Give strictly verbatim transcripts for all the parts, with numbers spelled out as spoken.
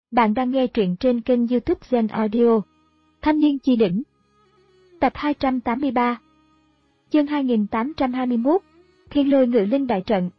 Bạn đang nghe truyện trên kênh YouTube Zen Audio. Thanh niên chi đỉnh. Tập hai trăm tám mươi ba. Chương hai nghìn tám trăm hai mươi mốt. Thiên lôi ngự linh đại trận.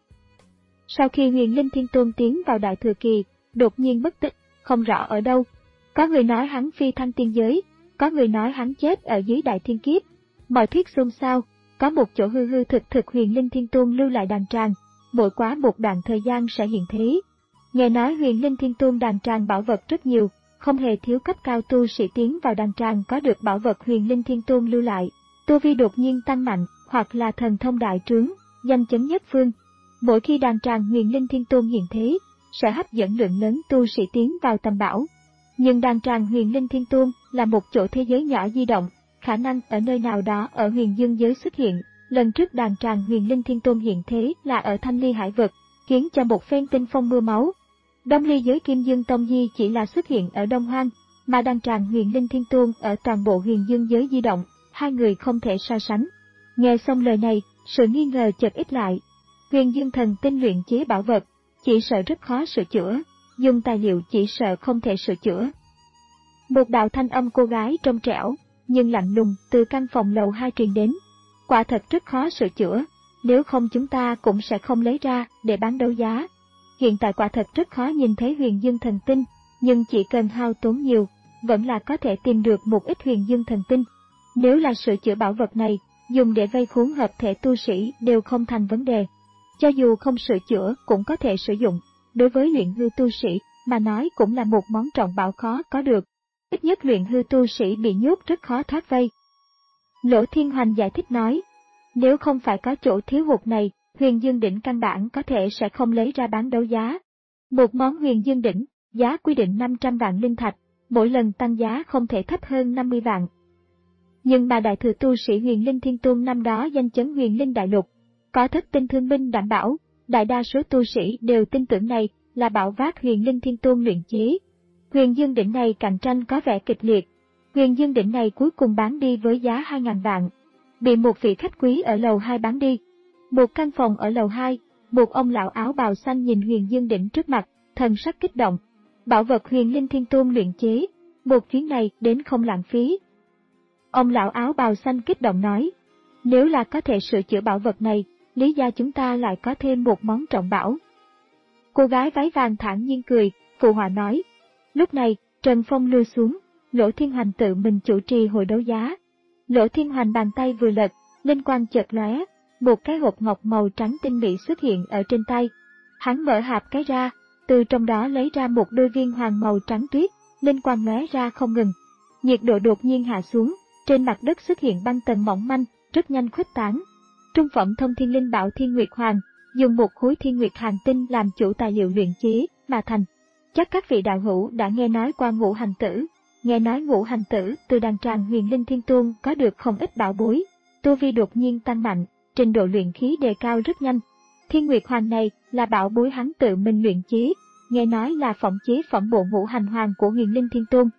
Sau khi Huyền Linh Thiên Tôn tiến vào đại thừa kỳ, đột nhiên mất tích, không rõ ở đâu. Có người nói hắn phi thăng tiên giới, có người nói hắn chết ở dưới đại thiên kiếp. Mọi thuyết xôn xao, có một chỗ hư hư thực thực Huyền Linh Thiên Tôn lưu lại đàn tràng, mỗi quá một đoạn thời gian sẽ hiện thế. Nghe nói Huyền Linh Thiên Tôn đàn tràng bảo vật rất nhiều, không hề thiếu cấp cao tu sĩ tiến vào đàn tràng có được bảo vật Huyền Linh Thiên Tôn lưu lại. Tu vi đột nhiên tăng mạnh, hoặc là thần thông đại trướng, danh chấn nhất phương. Mỗi khi đàn tràng Huyền Linh Thiên Tôn hiện thế, sẽ hấp dẫn lượng lớn tu sĩ tiến vào tầm bảo. Nhưng đàn tràng Huyền Linh Thiên Tôn là một chỗ thế giới nhỏ di động, khả năng ở nơi nào đó ở huyền dương giới xuất hiện. Lần trước đàn tràng Huyền Linh Thiên Tôn hiện thế là ở Thanh Ly Hải Vực, khiến cho một phen tinh phong mưa máu. Đông Ly giới Kim Dương Tông Di chỉ là xuất hiện ở Đông Hoang, mà đàn tràng Huyền Linh Thiên Tôn ở toàn bộ huyền dương giới di động, hai người không thể so sánh. Nghe xong lời này, sự nghi ngờ chợt ít lại. Huyền Dương Thần Tinh luyện chế bảo vật, chỉ sợ rất khó sửa chữa, dùng tài liệu chỉ sợ không thể sửa chữa. Một đạo thanh âm cô gái trong trẻo, nhưng lạnh lùng từ căn phòng lầu hai truyền đến. Quả thật rất khó sửa chữa, nếu không chúng ta cũng sẽ không lấy ra để bán đấu giá. Hiện tại quả thật rất khó nhìn thấy Huyền Dương Thần Tinh, nhưng chỉ cần hao tốn nhiều, vẫn là có thể tìm được một ít Huyền Dương Thần Tinh. Nếu là sửa chữa bảo vật này, dùng để vây khốn hợp thể tu sĩ đều không thành vấn đề. Cho dù không sửa chữa cũng có thể sử dụng, đối với luyện hư tu sĩ mà nói cũng là một món trọng bảo khó có được. Ít nhất luyện hư tu sĩ bị nhốt rất khó thoát vây. Lỗ Thiên Hoành giải thích nói, nếu không phải có chỗ thiếu hụt này, Huyền Dương Đỉnh căn bản có thể sẽ không lấy ra bán đấu giá. Một món Huyền Dương Đỉnh, giá quy định năm trăm vạn linh thạch, mỗi lần tăng giá không thể thấp hơn năm mươi vạn. Nhưng mà đại thừa tu sĩ Huyền Linh Thiên Tôn năm đó danh chấn Huyền Linh Đại Lục, có thất tinh thương binh đảm bảo, đại đa số tu sĩ đều tin tưởng này là bảo vác Huyền Linh Thiên Tôn luyện chế. Huyền Dương Đỉnh này cạnh tranh có vẻ kịch liệt. Huyền Dương Đỉnh này cuối cùng bán đi với giá hai nghìn vạn, bị một vị khách quý ở lầu hai bán đi. Một căn phòng ở lầu hai, một ông lão áo bào xanh nhìn Huyền Dương Đỉnh trước mặt, thần sắc kích động. Bảo vật Huyền Linh Thiên Tôn luyện chế, một chuyến này đến không lãng phí. Ông lão áo bào xanh kích động nói, nếu là có thể sửa chữa bảo vật này, lý gia chúng ta lại có thêm một món trọng bảo. Cô gái váy vàng thản nhiên cười, phụ họa nói. Lúc này, Trần Phong lưu xuống, Lỗ Thiên Hoành tự mình chủ trì hội đấu giá. Lỗ Thiên Hoành bàn tay vừa lật, linh quang chợt lóe, một cái hộp ngọc màu trắng tinh mỹ xuất hiện ở trên tay. Hắn mở hạp cái ra, từ trong đó lấy ra một đôi viên hoàng màu trắng tuyết, linh quang lóe ra không ngừng. Nhiệt độ đột nhiên hạ xuống, trên mặt đất xuất hiện băng tầng mỏng manh, rất nhanh khuếch tán. Trung phẩm thông thiên linh bảo Thiên Nguyệt Hoàng, dùng một khối Thiên Nguyệt Hàng tinh làm chủ tài liệu luyện chế mà thành. Chắc các vị đạo hữu đã nghe nói qua Ngũ Hành Tử, nghe nói Ngũ Hành Tử từ đàn tràng Huyền Linh Thiên Tôn có được không ít bảo bối, tu vi đột nhiên tăng mạnh, trình độ luyện khí đề cao rất nhanh. Thiên Nguyệt Hoàng này là bảo bối hắn tự mình luyện chế, nghe nói là phỏng chế phẩm bộ Ngũ Hành Hoàng của Huyền Linh Thiên Tôn.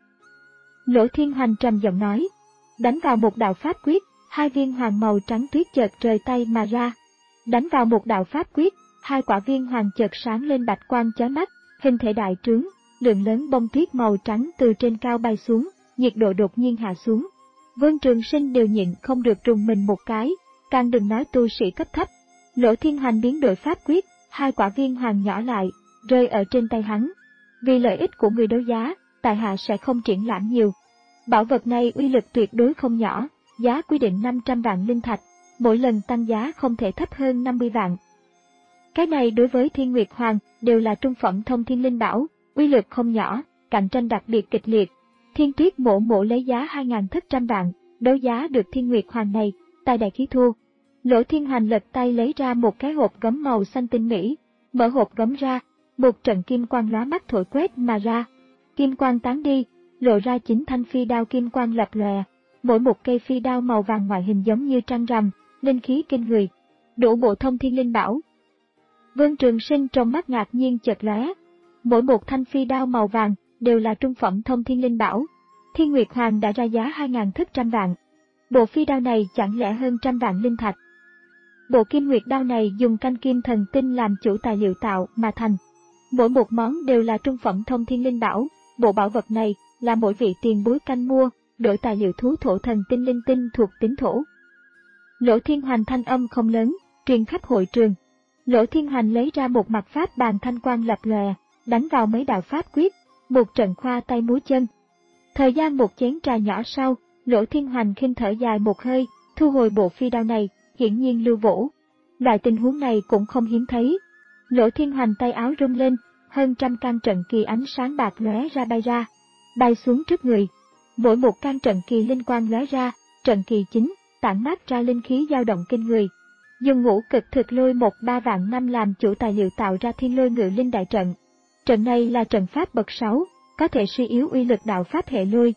Lỗ Thiên Hoành trầm giọng nói, đánh vào một đạo pháp quyết, hai viên hoàng màu trắng tuyết chợt rời tay mà ra. Đánh vào một đạo pháp quyết, hai quả viên hoàng chợt sáng lên bạch quang chói mắt, hình thể đại trướng, lượng lớn bông tuyết màu trắng từ trên cao bay xuống, nhiệt độ đột nhiên hạ xuống. Vương Trường Sinh đều nhịn không được rùng mình một cái, càng đừng nói tu sĩ cấp thấp. Lỗ Thiên Hoành biến đổi pháp quyết, hai quả viên hoàng nhỏ lại, rơi ở trên tay hắn. Vì lợi ích của người đấu giá, tại hạ sẽ không triển lãm nhiều. Bảo vật này uy lực tuyệt đối không nhỏ, giá quy định năm trăm vạn linh thạch, mỗi lần tăng giá không thể thấp hơn năm mươi vạn. Cái này đối với Thiên Nguyệt Hoàng đều là trung phẩm thông thiên linh bảo, uy lực không nhỏ, cạnh tranh đặc biệt kịch liệt. Thiên Tuyết Mộ Mộ lấy giá hai nghìn thất trăm vạn, đấu giá được Thiên Nguyệt Hoàng này, tài đại khí thua. Lỗ Thiên Hoành lật tay lấy ra một cái hộp gấm màu xanh tinh mỹ, mở hộp gấm ra, một trận kim quang lóa mắt thổi quét mà ra. Kim quang tán đi, lộ ra chín thanh phi đao kim quang lập lòe, mỗi một cây phi đao màu vàng ngoại hình giống như trăng rằm, linh khí kinh người, đủ bộ thông thiên linh bảo. Vương Trường Sinh trong mắt ngạc nhiên chợt lóe, mỗi một thanh phi đao màu vàng đều là trung phẩm thông thiên linh bảo. Thiên Nguyệt Hoàng đã ra giá hai nghìn thất trăm vạn. Bộ phi đao này chẳng lẽ hơn trăm vạn linh thạch. Bộ kim nguyệt đao này dùng canh kim thần tinh làm chủ tài liệu tạo mà thành. Mỗi một món đều là trung phẩm thông thiên linh bảo, bộ bảo vật này là mỗi vị tiền bối canh mua, đổi tài liệu thú thổ thần tinh linh tinh thuộc tính thổ. Lỗ Thiên Hoành thanh âm không lớn, truyền khắp hội trường. Lỗ Thiên Hoành lấy ra một mặt pháp bàn thanh quang lập lòe, đánh vào mấy đạo pháp quyết, một trận khoa tay múa chân. Thời gian một chén trà nhỏ sau, Lỗ Thiên Hoành khinh thở dài một hơi, thu hồi bộ phi đao này, hiển nhiên lưu vũ. Loại tình huống này cũng không hiếm thấy. Lỗ Thiên Hoành tay áo rung lên, hơn trăm căn trận kỳ ánh sáng bạc lóe ra bay ra, bay xuống trước người. Mỗi một căn trận kỳ linh quang lóe ra, trận kỳ chính, tản mát ra linh khí dao động kinh người. Dùng ngũ cực thực lôi một ba vạn năm làm chủ tài liệu tạo ra thiên lôi ngự linh đại trận. Trận này là trận pháp bậc sáu, có thể suy yếu uy lực đạo pháp hệ lôi.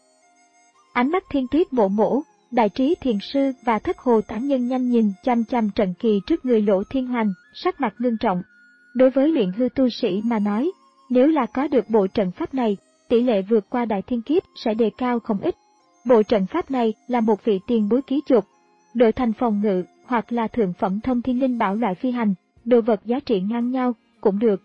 Ánh mắt Thiên Tuyết Mộ Mộ, Đại Trí Thiền Sư và Thất Hồ Tản Nhân nhanh nhìn chăm chăm trận kỳ trước người Lỗ Thiên Hoành, sắc mặt ngưng trọng. Đối với luyện hư tu sĩ mà nói, nếu là có được bộ trận pháp này, tỷ lệ vượt qua đại thiên kiếp sẽ đề cao không ít. Bộ trận pháp này là một vị tiền bối ký chụp, đổi thành phòng ngự hoặc là thượng phẩm thông thiên linh bảo loại phi hành, đồ vật giá trị ngang nhau cũng được.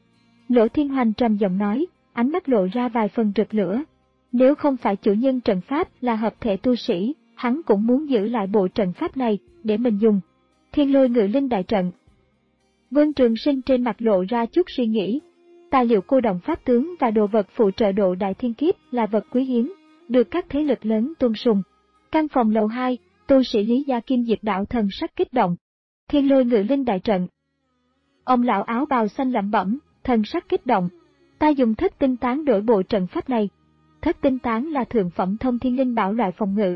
Lỗ Thiên Hoành trầm giọng nói, ánh mắt lộ ra vài phần rực lửa. Nếu không phải chủ nhân trận pháp là hợp thể tu sĩ, hắn cũng muốn giữ lại bộ trận pháp này để mình dùng. Thiên lôi ngự linh đại trận. Vương Trường Sinh trên mặt lộ ra chút suy nghĩ. Tài liệu cô động pháp tướng và đồ vật phụ trợ độ đại thiên kiếp là vật quý hiếm, được các thế lực lớn tôn sùng. Căn phòng lầu hai, tu sĩ Lý Gia Kim Diệt Đạo thần sắc kích động. Thiên lôi ngự linh đại trận. Ông lão áo bào xanh lẩm bẩm, thần sắc kích động. Ta dùng thất tinh tán đổi bộ trận pháp này. Thất tinh tán là thượng phẩm thông thiên linh bảo loại phòng ngự.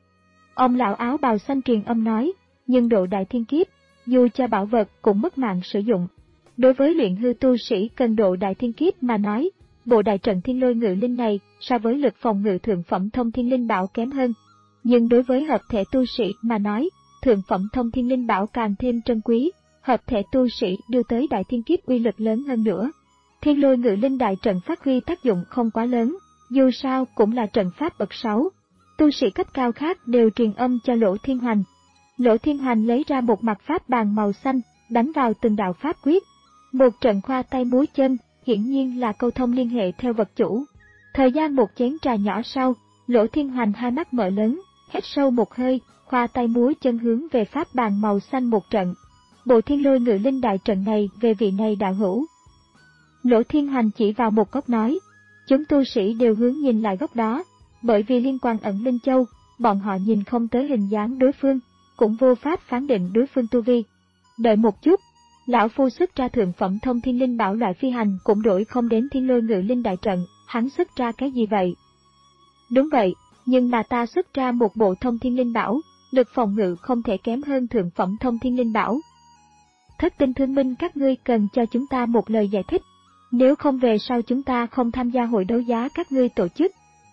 Ông lão áo bào xanh truyền âm nói, nhưng độ đại thiên kiếp, dù cho bảo vật cũng mất mạng sử dụng. Đối với luyện hư tu sĩ cần độ đại thiên kiếp mà nói, bộ đại trận thiên lôi ngự linh này so với lực phòng ngự thượng phẩm thông thiên linh bảo kém hơn. Nhưng đối với hợp thể tu sĩ mà nói, thượng phẩm thông thiên linh bảo càng thêm trân quý, hợp thể tu sĩ đưa tới đại thiên kiếp uy lực lớn hơn nữa. Thiên lôi ngự linh đại trận phát huy tác dụng không quá lớn, dù sao cũng là trận pháp bậc sáu. Tu sĩ cấp cao khác đều truyền âm cho Lỗ Thiên Hoành. Lỗ Thiên Hoành lấy ra một mặt pháp bàn màu xanh, đánh vào từng đạo pháp quyết. Một trận khoa tay múa chân, hiển nhiên là câu thông liên hệ theo vật chủ. Thời gian một chén trà nhỏ sau, Lỗ Thiên Hoành hai mắt mở lớn, hít sâu một hơi, khoa tay múa chân hướng về pháp bàn màu xanh một trận. Bộ thiên lôi ngự linh đại trận này về vị này đạo hữu. Lỗ Thiên Hoành chỉ vào một góc nói, chúng tu sĩ đều hướng nhìn lại góc đó, bởi vì liên quan ẩn linh châu, bọn họ nhìn không tới hình dáng đối phương, cũng vô pháp phán định đối phương tu vi. Đợi một chút, lão phu xuất ra thượng phẩm thông thiên linh bảo loại phi hành cũng đổi không đến thiên lôi ngự linh đại trận, hắn xuất ra cái gì vậy? Đúng vậy, nhưng mà ta xuất ra một bộ thông thiên linh bảo, lực phòng ngự không thể kém hơn thượng phẩm thông thiên linh bảo. Thất tinh thương minh các ngươi cần cho chúng ta một lời giải thích, nếu không về sau chúng ta không tham gia hội đấu giá các ngươi tổ chức.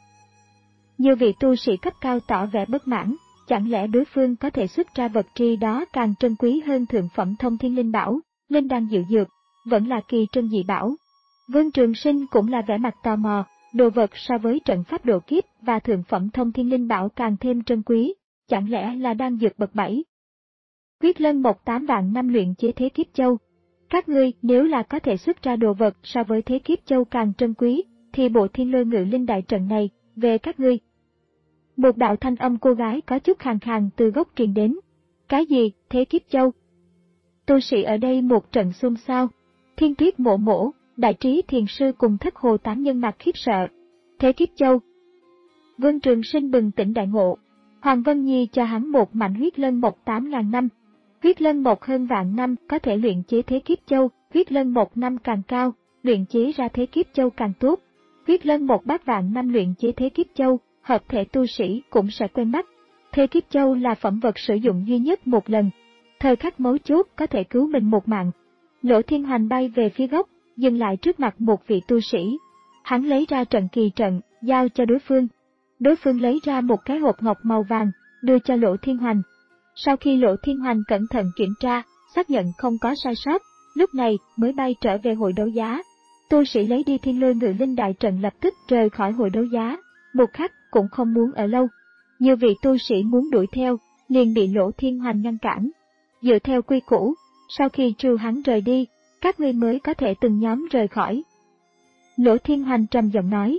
Nhiều vị tu sĩ cấp cao tỏ vẻ bất mãn, chẳng lẽ đối phương có thể xuất ra vật tri đó càng trân quý hơn thượng phẩm thông thiên linh bảo, linh đan diệu dược, vẫn là kỳ trân dị bảo. Vương Trường Sinh cũng là vẻ mặt tò mò, đồ vật so với trận pháp độ kiếp và thượng phẩm thông thiên linh bảo càng thêm trân quý, chẳng lẽ là đan dược bậc bảy. Quyết Lân một tám vạn năm luyện chế thế kiếp châu. Các ngươi nếu là có thể xuất ra đồ vật so với thế kiếp châu càng trân quý, thì bộ thiên lôi ngự linh đại trận này, về các ngươi. Một đạo thanh âm cô gái có chút khàn khàn từ gốc truyền đến. Cái gì, thế kiếp châu? Tu sĩ ở đây một trận xôn xao. Thiên Tuyết Mộ Mộ, Đại Trí Thiền Sư cùng Thất Hồ Tán Nhân mặt khiếp sợ. Thế kiếp châu. Vương Trường Sinh bừng tỉnh đại ngộ. Hoàng Vân Nhi cho hắn một mảnh huyết lân một tám ngàn năm. Huyết lân một hơn vạn năm có thể luyện chế thế kiếp châu, huyết lân một năm càng cao, luyện chế ra thế kiếp châu càng tốt. Huyết lân một bát vạn năm luyện chế thế kiếp châu, hợp thể tu sĩ cũng sẽ quen mắt. Thế kiếp châu là phẩm vật sử dụng duy nhất một lần, thời khắc mấu chốt có thể cứu mình một mạng. Lỗ Thiên Hoành bay về phía gốc, dừng lại trước mặt một vị tu sĩ. Hắn lấy ra trận kỳ trận, giao cho đối phương. Đối phương lấy ra một cái hộp ngọc màu vàng, đưa cho Lỗ Thiên Hoành. Sau khi Lỗ Thiên Hoành cẩn thận kiểm tra, xác nhận không có sai sót, lúc này mới bay trở về hội đấu giá. Tu sĩ lấy đi thiên lôi ngự linh đại trận lập tức rời khỏi hội đấu giá, một khắc cũng không muốn ở lâu. Nhiều vị tu sĩ muốn đuổi theo, liền bị Lỗ Thiên Hoành ngăn cản. Dựa theo quy củ, sau khi trừ hắn rời đi, các ngươi mới có thể từng nhóm rời khỏi. Lỗ Thiên Hoành trầm giọng nói,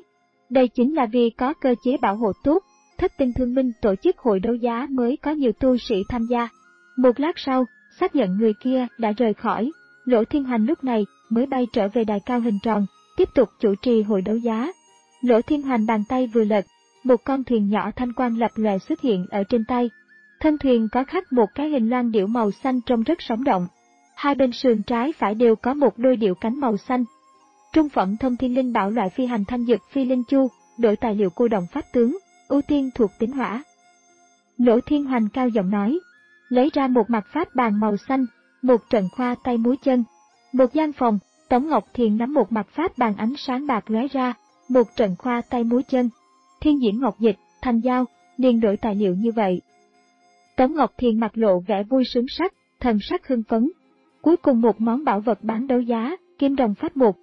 Đây chính là vì có cơ chế bảo hộ tốt, Thất Tinh Thương Minh tổ chức hội đấu giá mới có nhiều tu sĩ tham gia. Một lát sau, xác nhận người kia đã rời khỏi, Lỗ Thiên Hoành lúc này mới bay trở về đài cao hình tròn, tiếp tục chủ trì hội đấu giá. Lỗ Thiên Hoành bàn tay vừa lật, một con thuyền nhỏ thanh quang lập lòe xuất hiện ở trên tay. Thân thuyền có khắc một cái hình loan điểu màu xanh trông rất sống động. Hai bên sườn trái phải đều có một đôi điểu cánh màu xanh. Trung phẩm thông thiên linh bảo loại phi hành thanh dược phi linh chu, đổi tài liệu cô đồng pháp tướng, ưu tiên thuộc tính hỏa. Lỗ Thiên Hoành cao giọng nói, lấy ra một mặt pháp bàn màu xanh, một trận khoa tay múa chân. Một gian phòng, Tống Ngọc Thiền nắm một mặt pháp bàn ánh sáng bạc lóe ra, một trận khoa tay múa chân. Thiên Diễm Ngọc Dịch, Thành Giao, liền đổi tài liệu như vậy. Tống Ngọc Thiền mặt lộ vẻ vui sướng sắc, thần sắc hưng phấn. Cuối cùng một món bảo vật bán đấu giá, kim đồng pháp mục.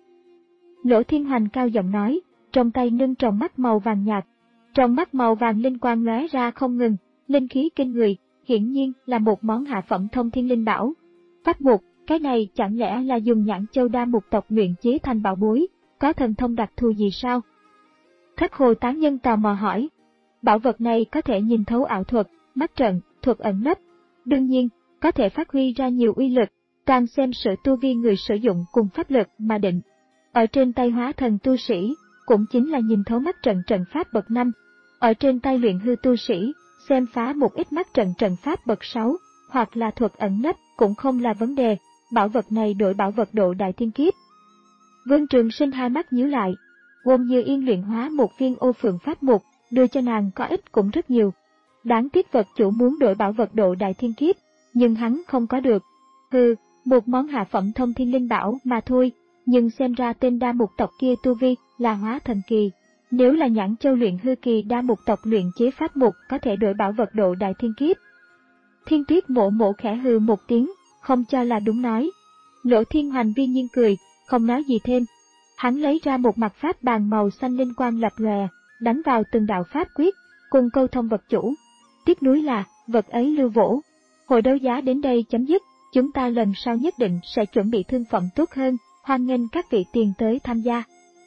Lỗ Thiên Hoành cao giọng nói, trong tay nâng tròng mắt màu vàng nhạt. Trong mắt màu vàng linh quang lóe ra không ngừng, linh khí kinh người, hiển nhiên là một món hạ phẩm thông thiên linh bảo. Pháp mục, cái này chẳng lẽ là dùng nhãn châu đa mục tộc luyện chế thành bảo bối, có thần thông đặc thù gì sao? Thất Hồ Tán Nhân tò mò hỏi. Bảo vật này có thể nhìn thấu ảo thuật, mắt trận, thuật ẩn nấp. Đương nhiên, có thể phát huy ra nhiều uy lực, toàn xem sự tu vi người sử dụng cùng pháp lực mà định. Ở trên tay hóa thần tu sĩ, cũng chính là nhìn thấu mắt trận trận pháp bậc năm. Ở trên tay luyện hư tu sĩ, xem phá một ít mắt trận trận pháp bậc sáu, hoặc là thuật ẩn nấp cũng không là vấn đề, bảo vật này đổi bảo vật độ đại thiên kiếp. Vương Trường Sinh hai mắt nhíu lại, Wông Như Yên luyện hóa một viên ô phượng pháp mục, đưa cho nàng có ích cũng rất nhiều. Đáng tiếc vật chủ muốn đổi bảo vật độ đại thiên kiếp, nhưng hắn không có được. Hừ, một món hạ phẩm thông thiên linh bảo mà thôi, nhưng xem ra tên đa mục tộc kia tu vi là hóa thần kỳ. Nếu là nhãn châu luyện hư kỳ đa mục tộc luyện chế pháp mục có thể đổi bảo vật độ đại thiên kiếp. Thiên Tuyết Mộ Mộ khẽ hừ một tiếng, không cho là đúng nói. Lỗ Thiên Hoành viên nhiên cười, không nói gì thêm. Hắn lấy ra một mặt pháp bàn màu xanh linh quang lập lòe, đánh vào từng đạo pháp quyết, cùng câu thông vật chủ. Tiếc nuối là, vật ấy lưu vỗ. Hội đấu giá đến đây chấm dứt, chúng ta lần sau nhất định sẽ chuẩn bị thương phẩm tốt hơn, hoan nghênh các vị tiền tới tham gia.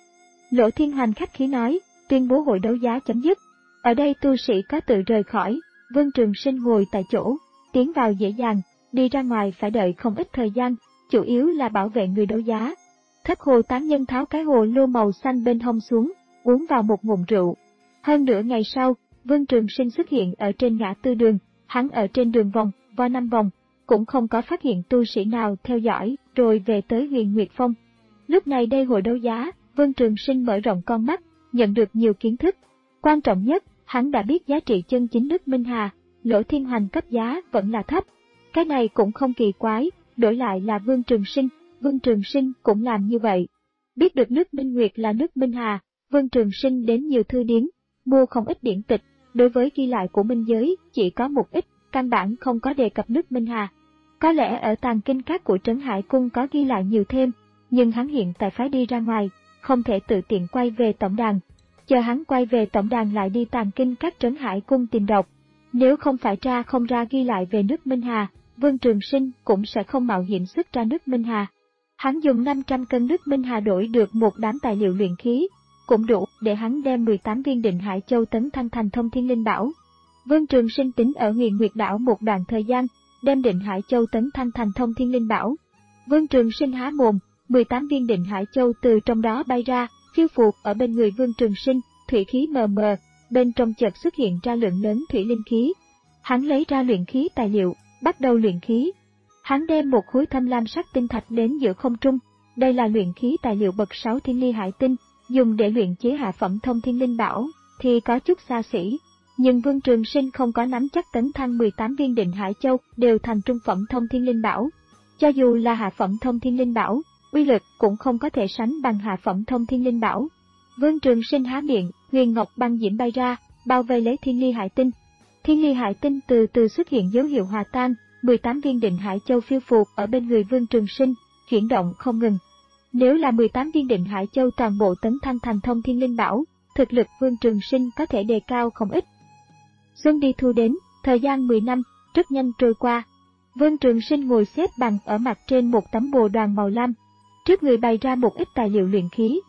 Lỗ Thiên Hoành khách khí nói, tuyên bố hội đấu giá chấm dứt. Ở đây tu sĩ có tự rời khỏi, Vương Trường Sinh ngồi tại chỗ, tiến vào dễ dàng, đi ra ngoài phải đợi không ít thời gian, chủ yếu là bảo vệ người đấu giá. Thất Hồ Tán Nhân tháo cái hồ lô màu xanh bên hông xuống, uống vào một ngụm rượu. Hơn nửa ngày sau, Vương Trường Sinh xuất hiện ở trên ngã tư đường, hắn ở trên đường vòng, vo năm vòng, cũng không có phát hiện tu sĩ nào theo dõi, rồi về tới Huyền Nguyệt Phong. Lúc này đây hội đấu giá, Vương Trường Sinh mở rộng con mắt, nhận được nhiều kiến thức. Quan trọng nhất, hắn đã biết giá trị chân chính nước Minh Hà, Lỗ Thiên Hoành cấp giá vẫn là thấp. Cái này cũng không kỳ quái, đổi lại là Vương Trường Sinh, Vương Trường Sinh cũng làm như vậy. Biết được nước Minh Nguyệt là nước Minh Hà, Vương Trường Sinh đến nhiều thư điển, mua không ít điển tịch, đối với ghi lại của Minh Giới chỉ có một ít, căn bản không có đề cập nước Minh Hà. Có lẽ ở tàng kinh các của Trấn Hải Cung có ghi lại nhiều thêm, nhưng hắn hiện tại phải đi ra ngoài, không thể tự tiện quay về tổng đàn. Chờ hắn quay về tổng đàn lại đi tàng kinh các Trấn Hải Cung tìm đọc. Nếu không phải tra không ra ghi lại về nước Minh Hà, Vương Trường Sinh cũng sẽ không mạo hiểm xuất ra nước Minh Hà. Hắn dùng năm trăm cân nước Minh Hà đổi được một đám tài liệu luyện khí, cũng đủ để hắn đem mười tám viên Định Hải Châu tấn thăng thành thông thiên linh bảo. Vương Trường Sinh tính ở Huyền Nguyệt đảo một đoạn thời gian, đem Định Hải Châu tấn thăng thành thông thiên linh bảo. Vương Trường Sinh há mồm, mười tám viên Định Hải Châu từ trong đó bay ra, phiêu phù ở bên người Vương Trường Sinh, thủy khí mờ mờ, bên trong chợt xuất hiện ra lượng lớn thủy linh khí. Hắn lấy ra luyện khí tài liệu, bắt đầu luyện khí. Hắn đem một khối thâm lam sắc tinh thạch đến giữa không trung, đây là luyện khí tài liệu bậc sáu thiên ly hải tinh, dùng để luyện chế hạ phẩm thông thiên linh bảo, thì có chút xa xỉ. Nhưng Vương Trường Sinh không có nắm chắc tấn thăng mười tám viên Định Hải Châu đều thành trung phẩm thông thiên linh bảo. Cho dù là hạ phẩm thông thiên linh bảo, uy lực cũng không có thể sánh bằng hạ phẩm thông thiên linh bảo. Vương Trường Sinh há miệng, huyền ngọc băng diễm bay ra, bao vây lấy thiên ly hải tinh. Thiên ly hải tinh từ từ xuất hiện dấu hiệu hòa tan, mười tám viên Định Hải Châu phiêu phù ở bên người Vương Trường Sinh, chuyển động không ngừng. Nếu là mười tám viên Định Hải Châu toàn bộ tấn thăng thành thông thiên linh bảo, thực lực Vương Trường Sinh có thể đề cao không ít. Xuân đi thu đến, thời gian mười năm, rất nhanh trôi qua. Vương Trường Sinh ngồi xếp bằng ở mặt trên một tấm bồ đoàn màu lam. Trước người bày ra một ít tài liệu luyện khí.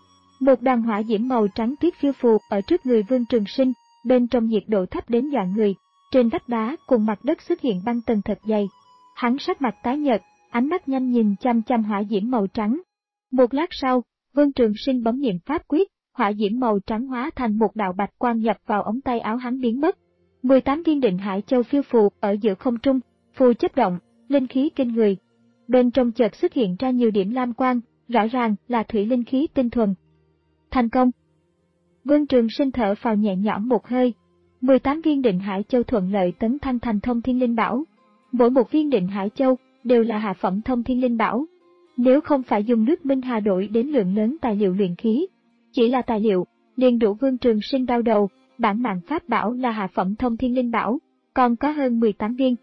Một đoàn hỏa diễm màu trắng tuyết phiêu phù ở trước người Vương Trường Sinh, bên trong nhiệt độ thấp đến dọa người, trên vách đá cùng mặt đất xuất hiện băng tầng thật dày. Hắn sắc mặt tái nhợt, ánh mắt nhanh nhìn chăm chăm hỏa diễm màu trắng. Một lát sau, Vương Trường Sinh bấm niệm pháp quyết, hỏa diễm màu trắng hóa thành một đạo bạch quang nhập vào ống tay áo hắn biến mất. mười tám viên Định Hải Châu phiêu phù ở giữa không trung, phù chấp động, linh khí kinh người. Bên trong chợt xuất hiện ra nhiều điểm lam quang, rõ ràng là thủy linh khí tinh thuần. Thành công! Vương Trường Sinh thở phào nhẹ nhõm một hơi. mười tám viên Định Hải Châu thuận lợi tấn thăng thành Thông Thiên Linh Bảo. Mỗi một viên Định Hải Châu đều là hạ phẩm Thông Thiên Linh Bảo. Nếu không phải dùng nước Minh Hà đổi đến lượng lớn tài liệu luyện khí, chỉ là tài liệu, liền đủ Vương Trường Sinh đau đầu. Bản mạng pháp bảo là hạ phẩm Thông Thiên Linh Bảo, còn có hơn mười tám viên.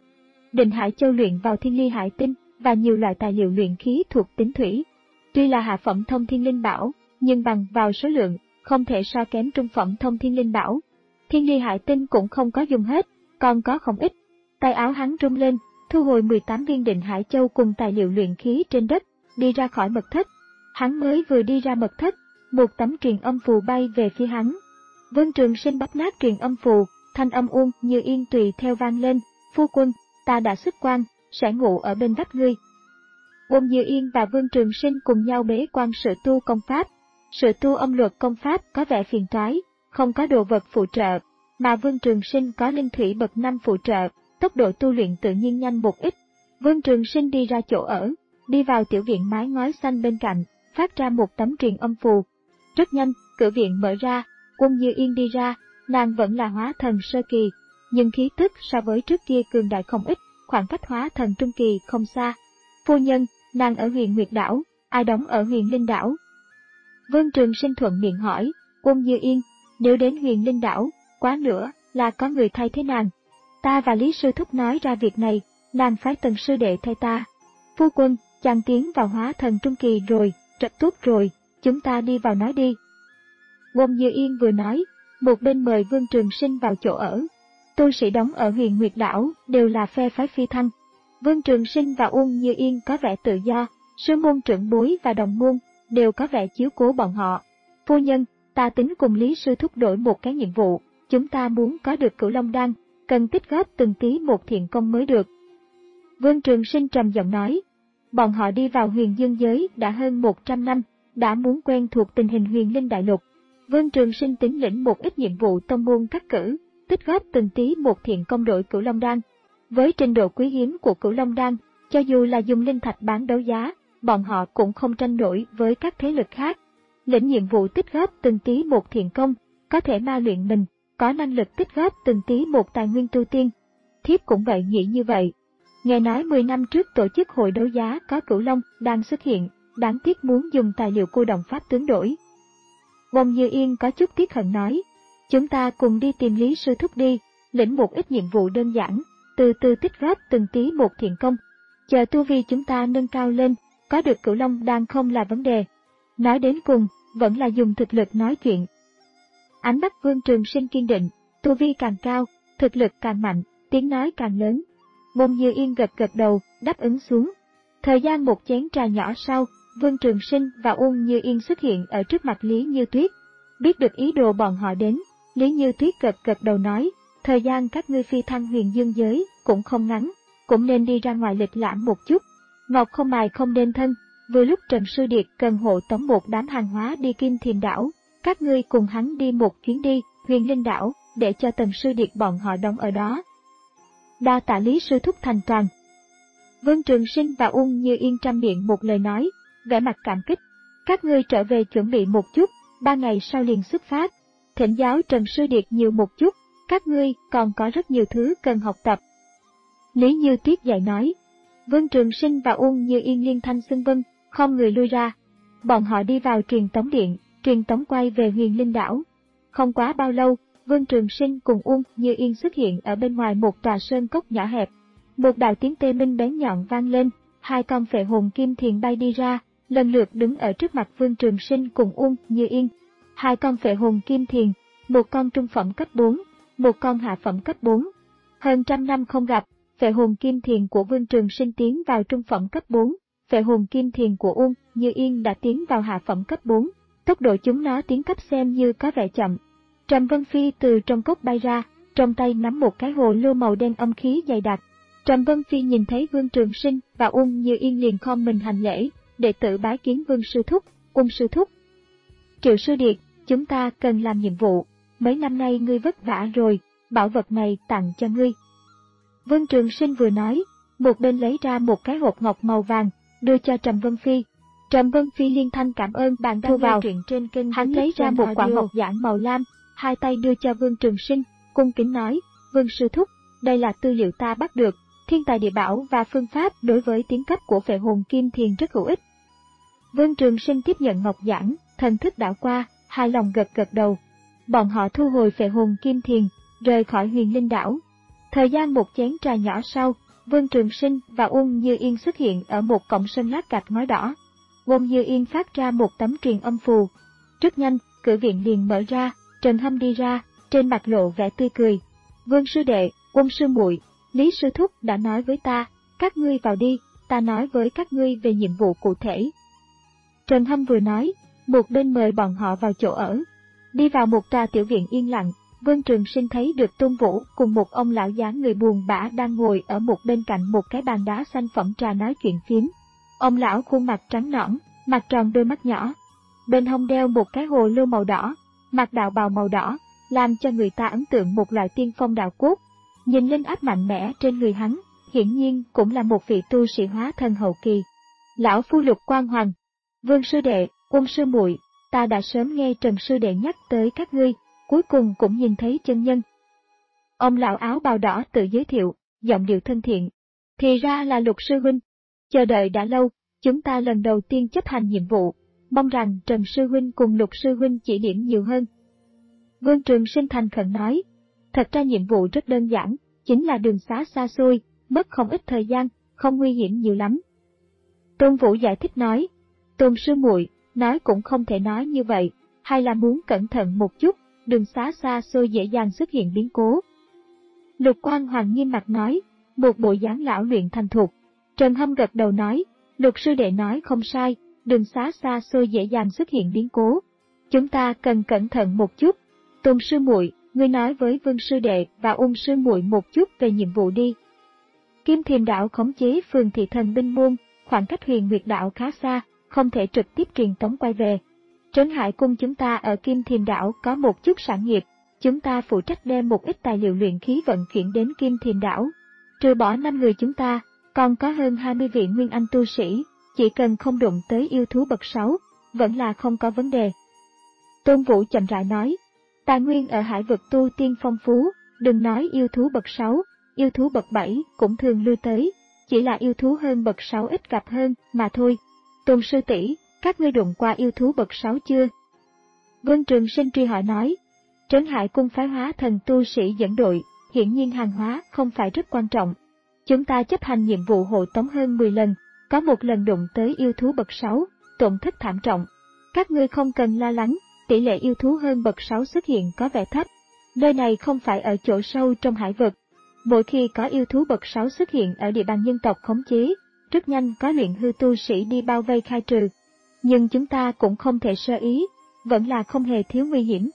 Định Hải Châu luyện vào Thiên Ly Hải Tinh và nhiều loại tài liệu luyện khí thuộc tính thủy. Tuy là hạ phẩm Thông Thiên Linh Bảo, nhưng bằng vào số lượng, không thể so kém trung phẩm Thông Thiên Linh Bảo. Thiên Ly Hải Tinh cũng không có dùng hết, còn có không ít. Tay áo hắn rung lên, thu hồi mười tám viên Định Hải Châu cùng tài liệu luyện khí trên đất, đi ra khỏi mật thất. Hắn mới vừa đi ra mật thất, một tấm truyền âm phù bay về phía hắn. Vương Trường Sinh bóp nát truyền âm phù, thanh âm Uông Như Yên tùy theo vang lên, phu quân, ta đã xuất quan, sẽ ngủ ở bên vách ngươi. Uông Như Yên và Vương Trường Sinh cùng nhau bế quan sự tu công pháp. Sự tu âm luật công pháp có vẻ phiền toái, không có đồ vật phụ trợ, mà Vương Trường Sinh có linh thủy bậc năm phụ trợ, tốc độ tu luyện tự nhiên nhanh một ít. Vương Trường Sinh đi ra chỗ ở, đi vào tiểu viện mái ngói xanh bên cạnh, phát ra một tấm truyền âm phù. Rất nhanh, cửa viện mở ra, Uông Như Yên đi ra, nàng vẫn là hóa thần sơ kỳ, nhưng khí tức so với trước kia cường đại không ít, khoảng cách hóa thần trung kỳ không xa. Phu nhân, nàng ở Huyền Nguyệt Đảo, ai đóng ở Huyền Linh Đảo? Vương Trường Sinh thuận miệng hỏi. Uông Như Yên, nếu đến Huyền Linh Đảo, quá nữa là có người thay thế nàng. Ta và Lý Sư Thúc nói ra việc này, nàng phái Tần sư đệ thay ta. Phu quân, chàng tiến vào hóa thần trung kỳ rồi, rất tốt rồi, chúng ta đi vào nói đi. Uông Như Yên vừa nói, một bên mời Vương Trường Sinh vào chỗ ở. Tu sĩ đóng ở Huyền Nguyệt Đảo đều là phe phái phi thăng. Vương Trường Sinh và Uông Như Yên có vẻ tự do, sư môn trưởng bối và đồng môn đều có vẻ chiếu cố bọn họ. Phu nhân, ta tính cùng Lý Sư Thúc đổi một cái nhiệm vụ, chúng ta muốn có được Cửu Long Đan, cần tích góp từng tí một thiện công mới được. Vương Trường Sinh trầm giọng nói, bọn họ đi vào Huyền Dương giới đã hơn một trăm năm, đã muốn quen thuộc tình hình Huyền Linh Đại Lục. Vương Trường Sinh tính lĩnh một ít nhiệm vụ tông môn cắt cử, tích góp từng tí một thiện công đổi Cửu Long Đan. Với trình độ quý hiếm của Cửu Long Đan, cho dù là dùng linh thạch bán đấu giá, bọn họ cũng không tranh nổi với các thế lực khác. Lĩnh nhiệm vụ tích góp từng tí một thiện công, có thể ma luyện mình, có năng lực tích góp từng tí một tài nguyên tu tiên. Thiếp cũng vậy nghĩ như vậy. Nghe nói mười năm trước tổ chức hội đấu giá có Cửu Long đang xuất hiện, đáng tiếc muốn dùng tài liệu cô đồng pháp tướng đổi. Uông Như Yên có chút tiếc hận nói, chúng ta cùng đi tìm Lý Sư Thúc đi, lĩnh một ít nhiệm vụ đơn giản, từ từ tích góp từng tí một thiện công. Chờ tu vi chúng ta nâng cao lên, có được Cửu Long Đan không là vấn đề. Nói đến cùng, vẫn là dùng thực lực nói chuyện. Ánh mắt Vương Trường Sinh kiên định, tu vi càng cao, thực lực càng mạnh, tiếng nói càng lớn. Uông Như Yên gật gật đầu, đáp ứng xuống. Thời gian một chén trà nhỏ sau, Vương Trường Sinh và Uông Như Yên xuất hiện ở trước mặt Lý Như Tuyết. Biết được ý đồ bọn họ đến, Lý Như Tuyết gật gật đầu nói, thời gian các ngươi phi thăng Huyền Dương giới cũng không ngắn, cũng nên đi ra ngoài lịch lãm một chút. Ngọc không mài không nên thân, vừa lúc Trần Sư Điệt cần hộ tống một đám hàng hóa đi Kim Thiềm Đảo, các ngươi cùng hắn đi một chuyến đi Huyền Linh Đảo, để cho Tần Sư Điệt bọn họ đóng ở đó. Đa tạ Lý Sư Thúc thành toàn. Vương Trường Sinh và Uông Như Yên trăm miệng một lời nói, vẻ mặt cảm kích. Các ngươi trở về chuẩn bị một chút, ba ngày sau liền xuất phát. Thỉnh giáo Trần Sư Điệt nhiều một chút, các ngươi còn có rất nhiều thứ cần học tập. Lý Như Tuyết dạy nói. Vương Trường Sinh và Uông Như Yên liên thanh xưng vâng, không người lui ra. Bọn họ đi vào truyền tống điện, truyền tống quay về Huyền Linh Đảo. Không quá bao lâu, Vương Trường Sinh cùng Uông Như Yên xuất hiện ở bên ngoài một tòa sơn cốc nhỏ hẹp. Một đạo tiếng tê minh bén nhọn vang lên, hai con phệ hồn kim thiền bay đi ra, lần lượt đứng ở trước mặt Vương Trường Sinh cùng Uông Như Yên. Hai con phệ hồn kim thiền, một con trung phẩm cấp bốn, một con hạ phẩm cấp bốn. Hơn trăm năm không gặp, phệ hồn kim thiền của Vương Trường Sinh tiến vào trung phẩm cấp bốn, phệ hồn kim thiền của Uông Như Yên đã tiến vào hạ phẩm cấp bốn. Tốc độ chúng nó tiến cấp xem như có vẻ chậm. Trầm Vân Phi từ trong cốc bay ra, trong tay nắm một cái hồ lô màu đen âm khí dày đặc. Trầm Vân Phi nhìn thấy Vương Trường Sinh và Ung Như Yên liền khom mình hành lễ, đệ tử bái kiến Vương sư thúc, Ung sư thúc. Triệu sư điệt, chúng ta cần làm nhiệm vụ, mấy năm nay ngươi vất vả rồi, bảo vật này tặng cho ngươi. Vương Trường Sinh vừa nói, một bên lấy ra một cái hộp ngọc màu vàng, đưa cho Trầm Vân Phi. Trầm Vân Phi liên thanh cảm ơn bạn thu vào, truyện trên kênh. Hắn lấy ra một quả ngọc giản màu lam, hai tay đưa cho Vương Trường Sinh, cung kính nói, Vương sư thúc, đây là tư liệu ta bắt được, thiên tài địa bảo và phương pháp đối với tiến cấp của Phệ Hồn Kim Thiền rất hữu ích. Vương Trường Sinh tiếp nhận ngọc giản, thần thức đảo qua, hài lòng gật gật đầu. Bọn họ thu hồi Phệ Hồn Kim Thiền, rời khỏi Huyền Linh đảo. Thời gian một chén trà nhỏ sau, Vương Trường Sinh và Ung Như Yên xuất hiện ở một cổng sân lát gạch ngói đỏ. Ung Như Yên phát ra một tấm truyền âm phù. Rất nhanh, cửa viện liền mở ra, Trần Hâm đi ra, trên mặt lộ vẻ tươi cười. Vương sư đệ, Ung sư muội, Lý sư thúc đã nói với ta, các ngươi vào đi, ta nói với các ngươi về nhiệm vụ cụ thể. Trần Hâm vừa nói, một bên mời bọn họ vào chỗ ở. Đi vào một tòa tiểu viện yên lặng, Vương Trường Sinh thấy được Tôn Vũ cùng một ông lão dáng người buồn bã đang ngồi ở một bên cạnh một cái bàn đá xanh phẩm trà nói chuyện phiếm. Ông lão khuôn mặt trắng nõn, mặt tròn đôi mắt nhỏ. Bên hông đeo một cái hồ lô màu đỏ, mặc đạo bào màu đỏ, làm cho người ta ấn tượng một loại tiên phong đạo cốt. Nhìn linh áp mạnh mẽ trên người hắn, hiển nhiên cũng là một vị tu sĩ hóa thân hậu kỳ. Lão phu Lục Quang Hoàng, Vương sư đệ, Ung sư muội, ta đã sớm nghe Trần sư đệ nhắc tới các ngươi, cuối cùng cũng nhìn thấy chân nhân. Ông lão áo bào đỏ tự giới thiệu, giọng điệu thân thiện. Thì ra là Lục sư huynh. Chờ đợi đã lâu, chúng ta lần đầu tiên chấp hành nhiệm vụ, mong rằng Trần sư huynh cùng Lục sư huynh chỉ điểm nhiều hơn. Vương Trường Sinh thành khẩn nói, thật ra nhiệm vụ rất đơn giản, chính là đường xá xa xôi, mất không ít thời gian, không nguy hiểm nhiều lắm. Tôn Vũ giải thích nói, Tôn sư muội, nói cũng không thể nói như vậy, hay là muốn cẩn thận một chút, đường xá xa xôi dễ dàng xuất hiện biến cố. Lục Quang Hoàng nghiêm mặt nói, một bộ dáng lão luyện thành thục. Trần Hâm gật đầu nói, Lục sư đệ nói không sai, đường xá xa xôi dễ dàng xuất hiện biến cố. Chúng ta cần cẩn thận một chút. Tôn sư muội, ngươi nói với Vương sư đệ và Ung sư muội một chút về nhiệm vụ đi. Kim Thiềm đảo khống chế phường thị thần binh môn, khoảng cách Huyền Nguyệt đảo khá xa, không thể trực tiếp truyền tống quay về. Trấn Hải cung chúng ta ở Kim Thiềm đảo có một chút sản nghiệp, chúng ta phụ trách đem một ít tài liệu luyện khí vận chuyển đến Kim Thiềm đảo. Trừ bỏ năm người chúng ta, còn có hơn hai mươi vị nguyên anh tu sĩ, chỉ cần không đụng tới yêu thú bậc sáu, vẫn là không có vấn đề. Tôn Vũ chậm rãi nói, tài nguyên ở hải vực tu tiên phong phú, đừng nói yêu thú bậc sáu, yêu thú bậc bảy cũng thường lui tới, chỉ là yêu thú hơn bậc sáu ít gặp hơn mà thôi. Tôn sư tỷ, các ngươi đụng qua yêu thú bậc sáu chưa? Vương Trường Sinh truy hỏi nói, Trấn Hải cung phái hóa thần tu sĩ dẫn đội, hiển nhiên hàng hóa không phải rất quan trọng. Chúng ta chấp hành nhiệm vụ hộ tống hơn mười lần, có một lần đụng tới yêu thú bậc sáu, tổn thất thảm trọng. Các ngươi không cần lo lắng, tỷ lệ yêu thú hơn bậc sáu xuất hiện có vẻ thấp. Nơi này không phải ở chỗ sâu trong hải vực. Mỗi khi có yêu thú bậc sáu xuất hiện ở địa bàn nhân tộc khống chế, rất nhanh có luyện hư tu sĩ đi bao vây khai trừ. Nhưng chúng ta cũng không thể sơ ý, vẫn là không hề thiếu nguy hiểm.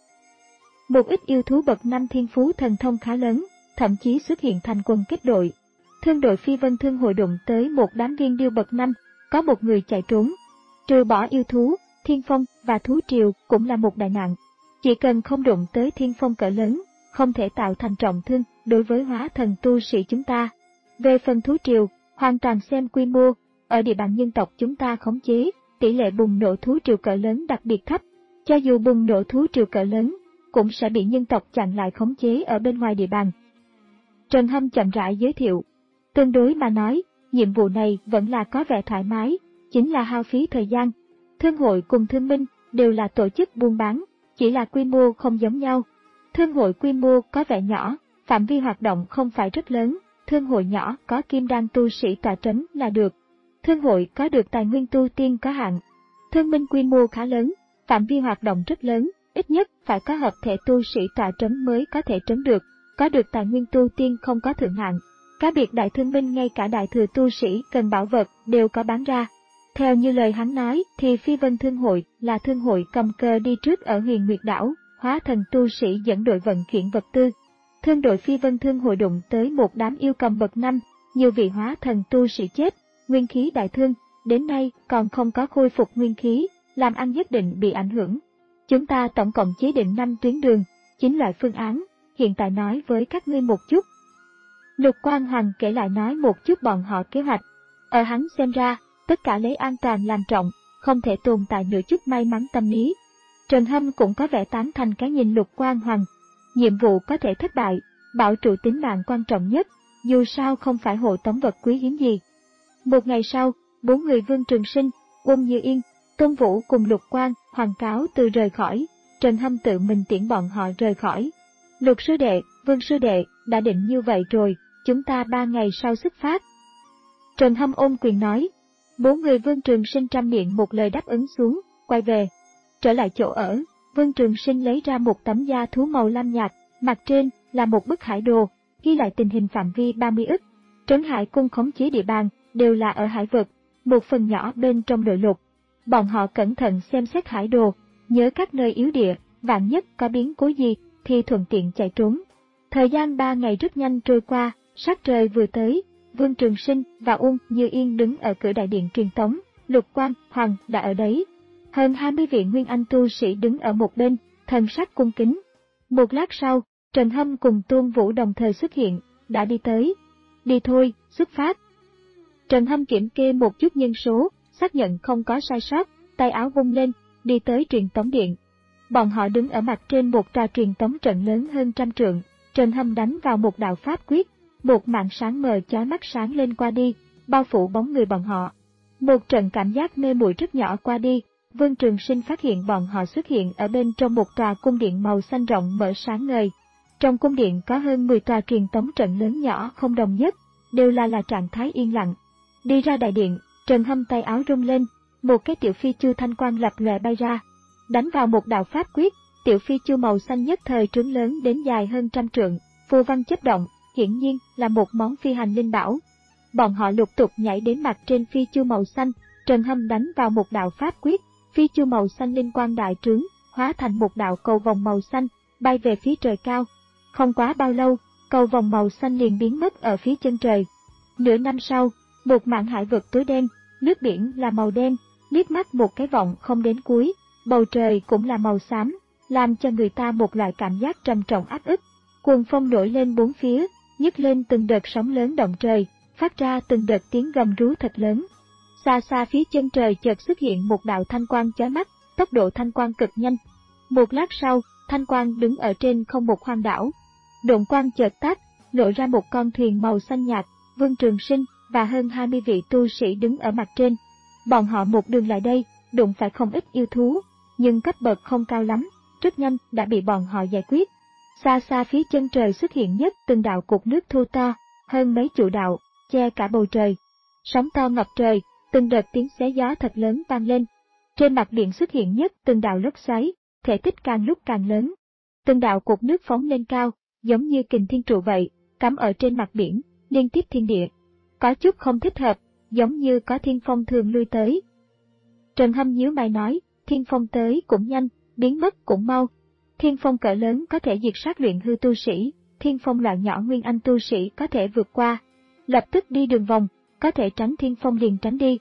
Một ít yêu thú bậc năm thiên phú thần thông khá lớn, thậm chí xuất hiện thành quân kết đội. Thương đội Phi Vân Thương hội đụng tới một đám viên điêu bậc năm, có một người chạy trốn. Trừ bỏ yêu thú, thiên phong và thú triều cũng là một đại nạn. Chỉ cần không đụng tới thiên phong cỡ lớn, không thể tạo thành trọng thương đối với hóa thần tu sĩ chúng ta. Về phần thú triều, hoàn toàn xem quy mô, ở địa bàn nhân tộc chúng ta khống chế, tỷ lệ bùng nổ thú triều cỡ lớn đặc biệt thấp. Cho dù bùng nổ thú triều cỡ lớn, cũng sẽ bị nhân tộc chặn lại khống chế ở bên ngoài địa bàn. Trần Hâm chậm rãi giới thiệu. Tương đối mà nói, nhiệm vụ này vẫn là có vẻ thoải mái, chính là hao phí thời gian. Thương hội cùng thương minh đều là tổ chức buôn bán, chỉ là quy mô không giống nhau. Thương hội quy mô có vẻ nhỏ, phạm vi hoạt động không phải rất lớn, thương hội nhỏ có kim đan tu sĩ tọa trấn là được. Thương hội có được tài nguyên tu tiên có hạn. Thương minh quy mô khá lớn, phạm vi hoạt động rất lớn, ít nhất phải có hợp thể tu sĩ tọa trấn mới có thể trấn được, có được tài nguyên tu tiên không có thượng hạn. Cá biệt đại thương minh ngay cả đại thừa tu sĩ cần bảo vật đều có bán ra. Theo như lời hắn nói thì Phi Vân Thương Hội là thương hội cầm cờ đi trước ở huyền Nguyệt Đảo, hóa thần tu sĩ dẫn đội vận chuyển vật tư. Thương đội Phi Vân Thương Hội đụng tới một đám yêu cầm bậc năm, nhiều vị hóa thần tu sĩ chết, nguyên khí đại thương, đến nay còn không có khôi phục nguyên khí, làm ăn nhất định bị ảnh hưởng. Chúng ta tổng cộng chế định năm tuyến đường, chín loại phương án, hiện tại nói với các ngươi một chút. Lục Quang Hoàng kể lại nói một chút bọn họ kế hoạch. Ở hắn xem ra, tất cả lấy an toàn làm trọng, không thể tồn tại nửa chút may mắn tâm lý. Trần Hâm cũng có vẻ tán thành cái nhìn Lục Quang Hoàng. Nhiệm vụ có thể thất bại, bảo trụ tính mạng quan trọng nhất, dù sao không phải hộ tống vật quý hiếm gì. Một ngày sau, bốn người Vương Trường Sinh, Uông Như Yên, Tôn Vũ cùng Lục Quang Hoàng cáo từ rời khỏi, Trần Hâm tự mình tiễn bọn họ rời khỏi. Lục sư đệ, Vương sư đệ, đã định như vậy rồi, chúng ta ba ngày sau xuất phát. Trần Hâm ôm quyền nói. Bốn người Vương Trường Sinh trăm miệng một lời đáp ứng xuống, quay về. Trở lại chỗ ở, Vương Trường Sinh lấy ra một tấm da thú màu lam nhạt, mặt trên là một bức hải đồ, ghi lại tình hình phạm vi ba mươi ức. Trấn Hải Cung khống chế địa bàn, đều là ở hải vực, một phần nhỏ bên trong nội lục. Bọn họ cẩn thận xem xét hải đồ, nhớ các nơi yếu địa, vạn nhất có biến cố gì, thì thuận tiện chạy trốn. Thời gian ba ngày rất nhanh trôi qua, sắc trời vừa tới, Vương Trường Sinh và Uông Như Yên đứng ở cửa đại điện truyền tống, Lục Quang Hoàng đã ở đấy. Hơn hai mươi vị nguyên anh tu sĩ đứng ở một bên, thần sắc cung kính. Một lát sau, Trần Hâm cùng Tôn Vũ đồng thời xuất hiện, đã đi tới. Đi thôi, xuất phát. Trần Hâm kiểm kê một chút nhân số, xác nhận không có sai sót, tay áo vung lên, đi tới truyền tống điện. Bọn họ đứng ở mặt trên một tòa truyền tống trận lớn hơn trăm trượng, Trần Hâm đánh vào một đạo pháp quyết, một màn sáng mờ chói mắt sáng lên qua đi, bao phủ bóng người bọn họ. Một trận cảm giác mê muội rất nhỏ qua đi, Vương Trường Sinh phát hiện bọn họ xuất hiện ở bên trong một tòa cung điện màu xanh rộng mở sáng ngời. Trong cung điện có hơn mười tòa truyền tống trận lớn nhỏ không đồng nhất, đều là là trạng thái yên lặng. Đi ra đại điện, Trần Hâm tay áo rung lên, một cái tiểu phi chu thanh quang lập lòe bay ra, đánh vào một đạo pháp quyết, tiểu phi chu màu xanh nhất thời trướng lớn đến dài hơn trăm trượng, phù văn chớp động, hiển nhiên là một món phi hành linh bảo. Bọn họ lục tục nhảy đến mặt trên phi chu màu xanh, Trần Hâm đánh vào một đạo pháp quyết, phi chu màu xanh linh quang đại trướng, hóa thành một đạo cầu vòng màu xanh, bay về phía trời cao. Không quá bao lâu, cầu vòng màu xanh liền biến mất ở phía chân trời. Nửa năm sau, một mảng hải vực tối đen, nước biển là màu đen, liếc mắt một cái vọng không đến cuối, bầu trời cũng là màu xám, làm cho người ta một loại cảm giác trầm trọng áp ức. Cuồng phong nổi lên bốn phía, nhấc lên từng đợt sóng lớn động trời, phát ra từng đợt tiếng gầm rú thật lớn. Xa xa phía chân trời chợt xuất hiện một đạo thanh quang chói mắt, tốc độ thanh quang cực nhanh. Một lát sau, thanh quang đứng ở trên không một hoang đảo. Độn quang chợt tắt, lộ ra một con thuyền màu xanh nhạt, Vương Trường Sinh và hơn hai mươi vị tu sĩ đứng ở mặt trên. Bọn họ một đường lại đây, đụng phải không ít yêu thú, nhưng cấp bậc không cao lắm, rất nhanh đã bị bọn họ giải quyết. Xa xa phía chân trời xuất hiện nhất từng đạo cục nước thô to, hơn mấy trụ đạo, che cả bầu trời. Sóng to ngập trời, từng đợt tiếng xé gió thật lớn vang lên. Trên mặt biển xuất hiện nhất từng đạo lốc xoáy, thể tích càng lúc càng lớn. Từng đạo cục nước phóng lên cao, giống như kình thiên trụ vậy, cắm ở trên mặt biển, liên tiếp thiên địa. Có chút không thích hợp, giống như có thiên phong thường lui tới. Trần Hâm nhíu mày nói, thiên phong tới cũng nhanh, biến mất cũng mau. Thiên phong cỡ lớn có thể diệt sát luyện hư tu sĩ, thiên phong loại nhỏ nguyên anh tu sĩ có thể vượt qua. Lập tức đi đường vòng, có thể tránh thiên phong liền tránh đi.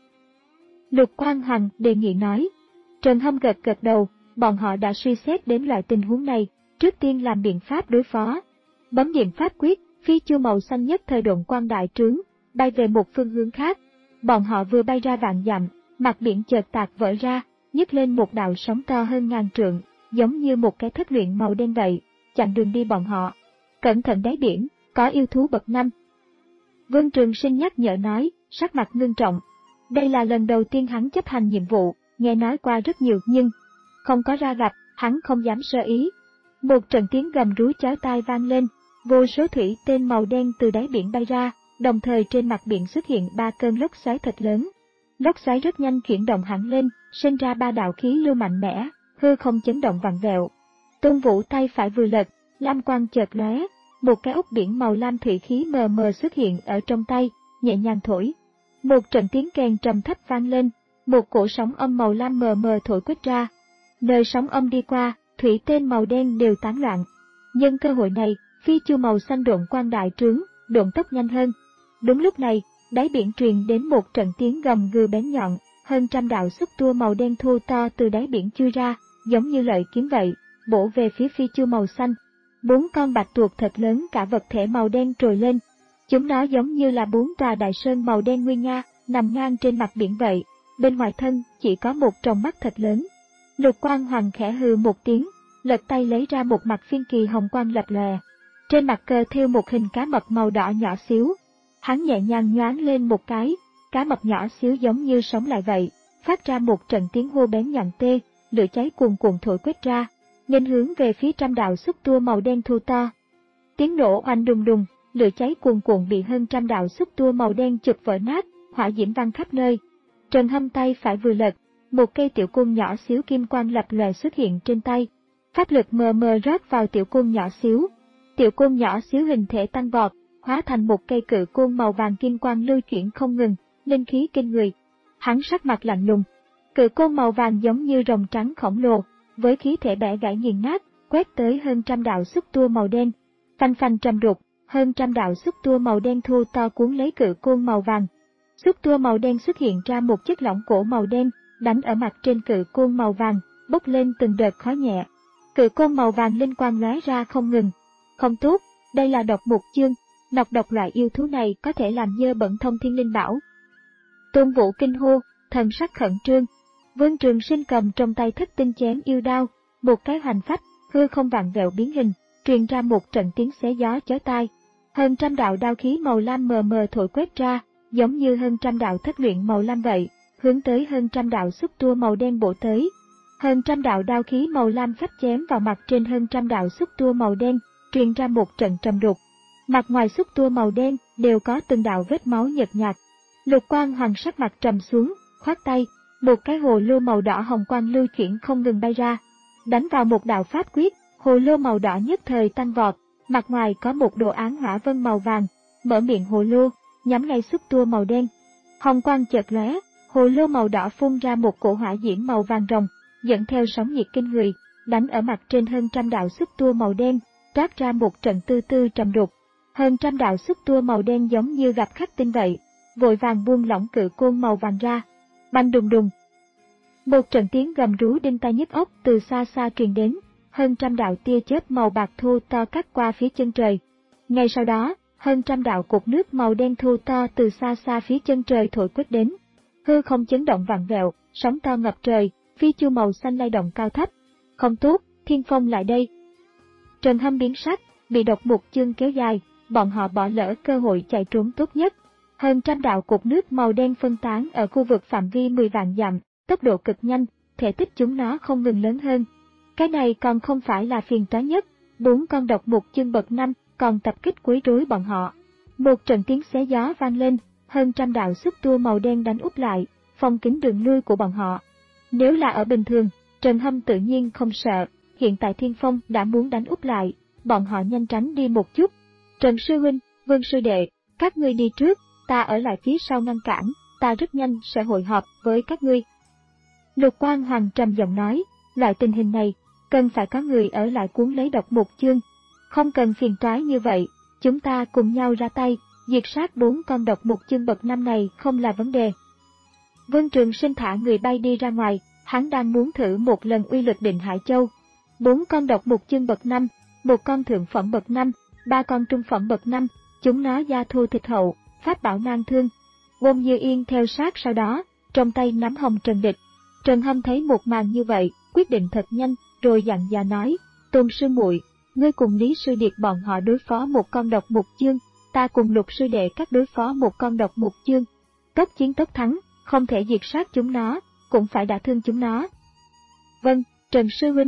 Lục Quang Hoàng đề nghị nói. Trần Hâm gật gật đầu, bọn họ đã suy xét đến loại tình huống này, trước tiên làm biện pháp đối phó. Bấm điểm pháp quyết, phi chu màu xanh nhất thời độn quang đại trướng, bay về một phương hướng khác. Bọn họ vừa bay ra vạn dặm, mặt biển chợt tạc vỡ ra, nhấc lên một đạo sóng to hơn ngàn trượng, giống như một cái thất luyện màu đen vậy, chặn đường đi bọn họ. Cẩn thận đáy biển, có yêu thú bậc năm. Vương Trường Sinh nhắc nhở nói, sắc mặt ngưng trọng. Đây là lần đầu tiên hắn chấp hành nhiệm vụ, nghe nói qua rất nhiều nhưng không có ra gặp, hắn không dám sơ ý. Một trận tiếng gầm rú chói tai vang lên, vô số thủy tên màu đen từ đáy biển bay ra, đồng thời trên mặt biển xuất hiện ba cơn lốc xoáy thật lớn. Lốc xoáy rất nhanh chuyển động hẳn lên, sinh ra ba đạo khí lưu mạnh mẽ, hư không chấn động vặn vẹo. Tôn Vũ tay phải vừa lật, lam quang chợt lóe, một cái ốc biển màu lam thủy khí mờ mờ xuất hiện ở trong tay, nhẹ nhàng thổi. Một trận tiếng kèn trầm thấp vang lên, một cổ sóng âm màu lam mờ mờ thổi quét ra. Nơi sóng âm đi qua, thủy tên màu đen đều tán loạn. Nhân cơ hội này, phi chu màu xanh độn quang đại trướng, độn tốc nhanh hơn. Đúng lúc này, đáy biển truyền đến một trận tiếng gầm gừ bén nhọn, hơn trăm đạo xúc tua màu đen thô to từ đáy biển chui ra, giống như lợi kiếm vậy, bổ về phía phi chu màu xanh. Bốn con bạch tuộc thật lớn cả vật thể màu đen trồi lên. Chúng nó giống như là bốn tòa đại sơn màu đen nguy nga, nằm ngang trên mặt biển vậy. Bên ngoài thân chỉ có một tròng mắt thật lớn. Lục Quang Hoàng khẽ hừ một tiếng, lật tay lấy ra một mặt phiên kỳ hồng quang lập lòe. Trên mặt cờ thêu một hình cá mập màu đỏ nhỏ xíu. Hắn nhẹ nhàng nhoáng lên một cái, cá mập nhỏ xíu giống như sống lại vậy, phát ra một trận tiếng hô bén nhọn tê, lửa cháy cuồn cuộn thổi quét ra, nghênh hướng về phía trăm đạo xúc tua màu đen thô to. Tiếng nổ oanh đùng đùng, lửa cháy cuồn cuộn bị hơn trăm đạo xúc tua màu đen chụp vỡ nát, hỏa diễm văng khắp nơi. Trần Hâm tay phải vừa lật, một cây tiểu côn nhỏ xíu kim quang lập lòe xuất hiện trên tay. Pháp lực mờ mờ rót vào tiểu côn nhỏ xíu. Tiểu côn nhỏ xíu hình thể tăng vọt, hóa thành một cây cự côn màu vàng kim quang lưu chuyển không ngừng, linh khí kinh người. Hắn sắc mặt lạnh lùng. Cự côn màu vàng giống như rồng trắng khổng lồ, với khí thể bẻ gãy nghiền nát, quét tới hơn trăm đạo xúc tua màu đen. Phanh phanh trầm đục, hơn trăm đạo xúc tua màu đen thô to cuốn lấy cự côn màu vàng. Xúc tua màu đen xuất hiện ra một chất lỏng cổ màu đen, đánh ở mặt trên cự côn màu vàng, bốc lên từng đợt khói nhẹ. Cự côn màu vàng linh quang lóe ra không ngừng. Không tốt, đây là độc mục chương, nọc độc loại yêu thú này có thể làm dơ bẩn thông thiên linh bảo. Tôn Vũ kinh hô, thần sắc khẩn trương. Vương Trường Sinh cầm trong tay thất tinh chém yêu đao, một cái hoành phách, hư không vặn vẹo biến hình, truyền ra một trận tiếng xé gió chói tai. Hơn trăm đạo đao khí màu lam mờ mờ thổi quét ra, giống như hơn trăm đạo thất luyện màu lam vậy, hướng tới hơn trăm đạo xúc tua màu đen bổ tới. Hơn trăm đạo đao khí màu lam phách chém vào mặt trên hơn trăm đạo xúc tua màu đen, truyền ra một trận trầm đục. Mặt ngoài xúc tua màu đen đều có từng đạo vết máu nhợt nhạt. Lục Quang Hoàng sắc mặt trầm xuống, khoát tay, một cái hồ lô màu đỏ hồng quang lưu chuyển không ngừng bay ra, đánh vào một đạo pháp quyết, hồ lô màu đỏ nhất thời tăng vọt, mặt ngoài có một đồ án hỏa vân màu vàng, mở miệng hồ lô, nhắm ngay xúc tua màu đen. Hồng quang chợt lóe, hồ lô màu đỏ phun ra một cổ hỏa diễm màu vàng rồng, dẫn theo sóng nhiệt kinh người, đánh ở mặt trên hơn trăm đạo xúc tua màu đen, toát ra một trận tư tư trầm đục. Hơn trăm đạo xúc tua màu đen giống như gặp khắc tinh vậy, vội vàng buông lỏng cự côn màu vàng ra. Bành đùng đùng. Một trận tiếng gầm rú đinh tai nhức óc từ xa xa truyền đến, hơn trăm đạo tia chớp màu bạc thô to cắt qua phía chân trời. Ngay sau đó, hơn trăm đạo cột nước màu đen thô to từ xa xa phía chân trời thổi quét đến. Hư không chấn động vặn vẹo, sóng to ngập trời, phi chu màu xanh lay động cao thấp. Không tốt, Thiên Phong lại đây. Trần Hâm biến sắc, bị độc mục chương kéo dài, bọn họ bỏ lỡ cơ hội chạy trốn tốt nhất. Hơn trăm đạo cột nước màu đen phân tán ở khu vực phạm vi mười vạn dặm, tốc độ cực nhanh, thể tích chúng nó không ngừng lớn hơn. Cái này còn không phải là phiền toái nhất, bốn con độc mục chương bậc năm còn tập kích quấy rối bọn họ. Một trận tiếng xé gió vang lên, hơn trăm đạo xúc tua màu đen đánh úp lại, phong kín đường lui của bọn họ. Nếu là ở bình thường, Trần Hâm tự nhiên không sợ, hiện tại Thiên Phong đã muốn đánh úp lại, bọn họ nhanh tránh đi một chút. Trần Sư Huynh, Vương Sư Đệ, các ngươi đi trước, ta ở lại phía sau ngăn cản, ta rất nhanh sẽ hội họp với các ngươi. Lục Quang Hoàng trầm giọng nói, loại tình hình này, cần phải có người ở lại cuốn lấy độc mục chương. Không cần phiền toái như vậy, chúng ta cùng nhau ra tay, diệt sát bốn con độc mục chương bậc năm này không là vấn đề. Vương Trường Sinh thả người bay đi ra ngoài, hắn đang muốn thử một lần uy lực Định Hải Châu. Bốn con độc mục chương bậc năm, một con thượng phẩm bậc năm, ba con trung phẩm bậc năm, chúng nó da thô thịt hậu, pháp bảo nan thương. Bôn Như Yên theo sát sau đó, trong tay nắm hồng trần địch. Trần Hâm thấy một màn như vậy, quyết định thật nhanh, rồi dặn dò nói, Tôn sư muội, ngươi cùng Lý sư điệt bọn họ đối phó một con độc mục chương, ta cùng Lục sư đệ các đối phó một con độc mục chương. Tốc chiến tốc thắng, không thể diệt sát chúng nó, cũng phải đả thương chúng nó. Vâng, Trần sư huynh.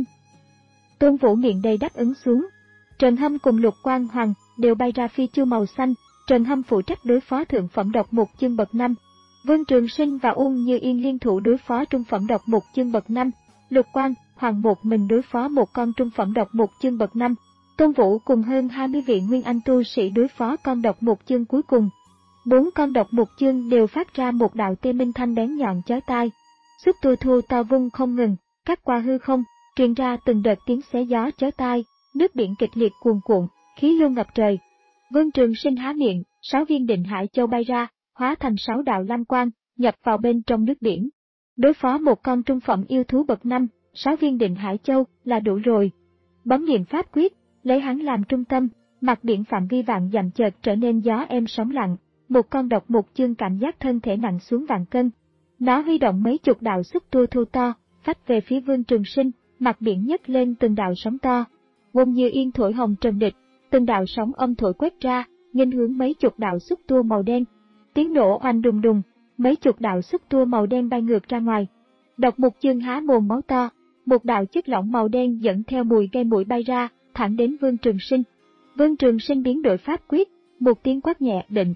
Tôn Vũ miệng đầy đáp ứng xuống. Trần Hâm cùng Lục Quang Hoàng đều bay ra phi chu màu xanh, Trần Hâm phụ trách đối phó thượng phẩm độc mục chương bậc năm. Vương Trường Sinh và Ung Như Yên liên thủ đối phó trung phẩm độc mục chương bậc năm, Lục Quang Hoàng một mình đối phó một con trung phẩm độc mục chương bậc năm. Tôn Vũ cùng hơn hai mươi vị nguyên anh tu sĩ đối phó con độc mục chương cuối cùng. Bốn con độc mục chương đều phát ra một đạo tê minh thanh bén nhọn chói tai, xúc tua thu to vung không ngừng, cắt qua hư không, truyền ra từng đợt tiếng xé gió chói tai, nước biển kịch liệt cuồn cuộn, khí lưu ngập trời. Vương Trường Sinh há miệng, sáu viên Định Hải Châu bay ra, hóa thành sáu đạo lam quang, nhập vào bên trong nước biển. Đối phó một con trung phẩm yêu thú bậc năm, sáu viên Định Hải Châu là đủ rồi. Bấm niệm pháp quyết, lấy hắn làm trung tâm, mặt biển phạm vi vạn dặm chợt trở nên gió êm sóng lặng. Một con độc mục chương cảm giác thân thể nặng xuống vạn cân. Nó huy động mấy chục đạo xúc tua thu to, phách về phía Vương Trường Sinh, mặt biển nhấc lên từng đạo sóng to. Vung như yên thổi hồng trần địch, từng đạo sóng âm thổi quét ra, nghênh hướng mấy chục đạo xúc tua màu đen. Tiếng nổ oanh đùng đùng, mấy chục đạo xúc tua màu đen bay ngược ra ngoài. Độc mục chương há mồm máu to, một đạo chất lỏng màu đen dẫn theo mùi gây mũi bay ra, thẳng đến Vương Trường Sinh. Vương Trường Sinh biến đổi pháp quyết, một tiếng quát nhẹ định.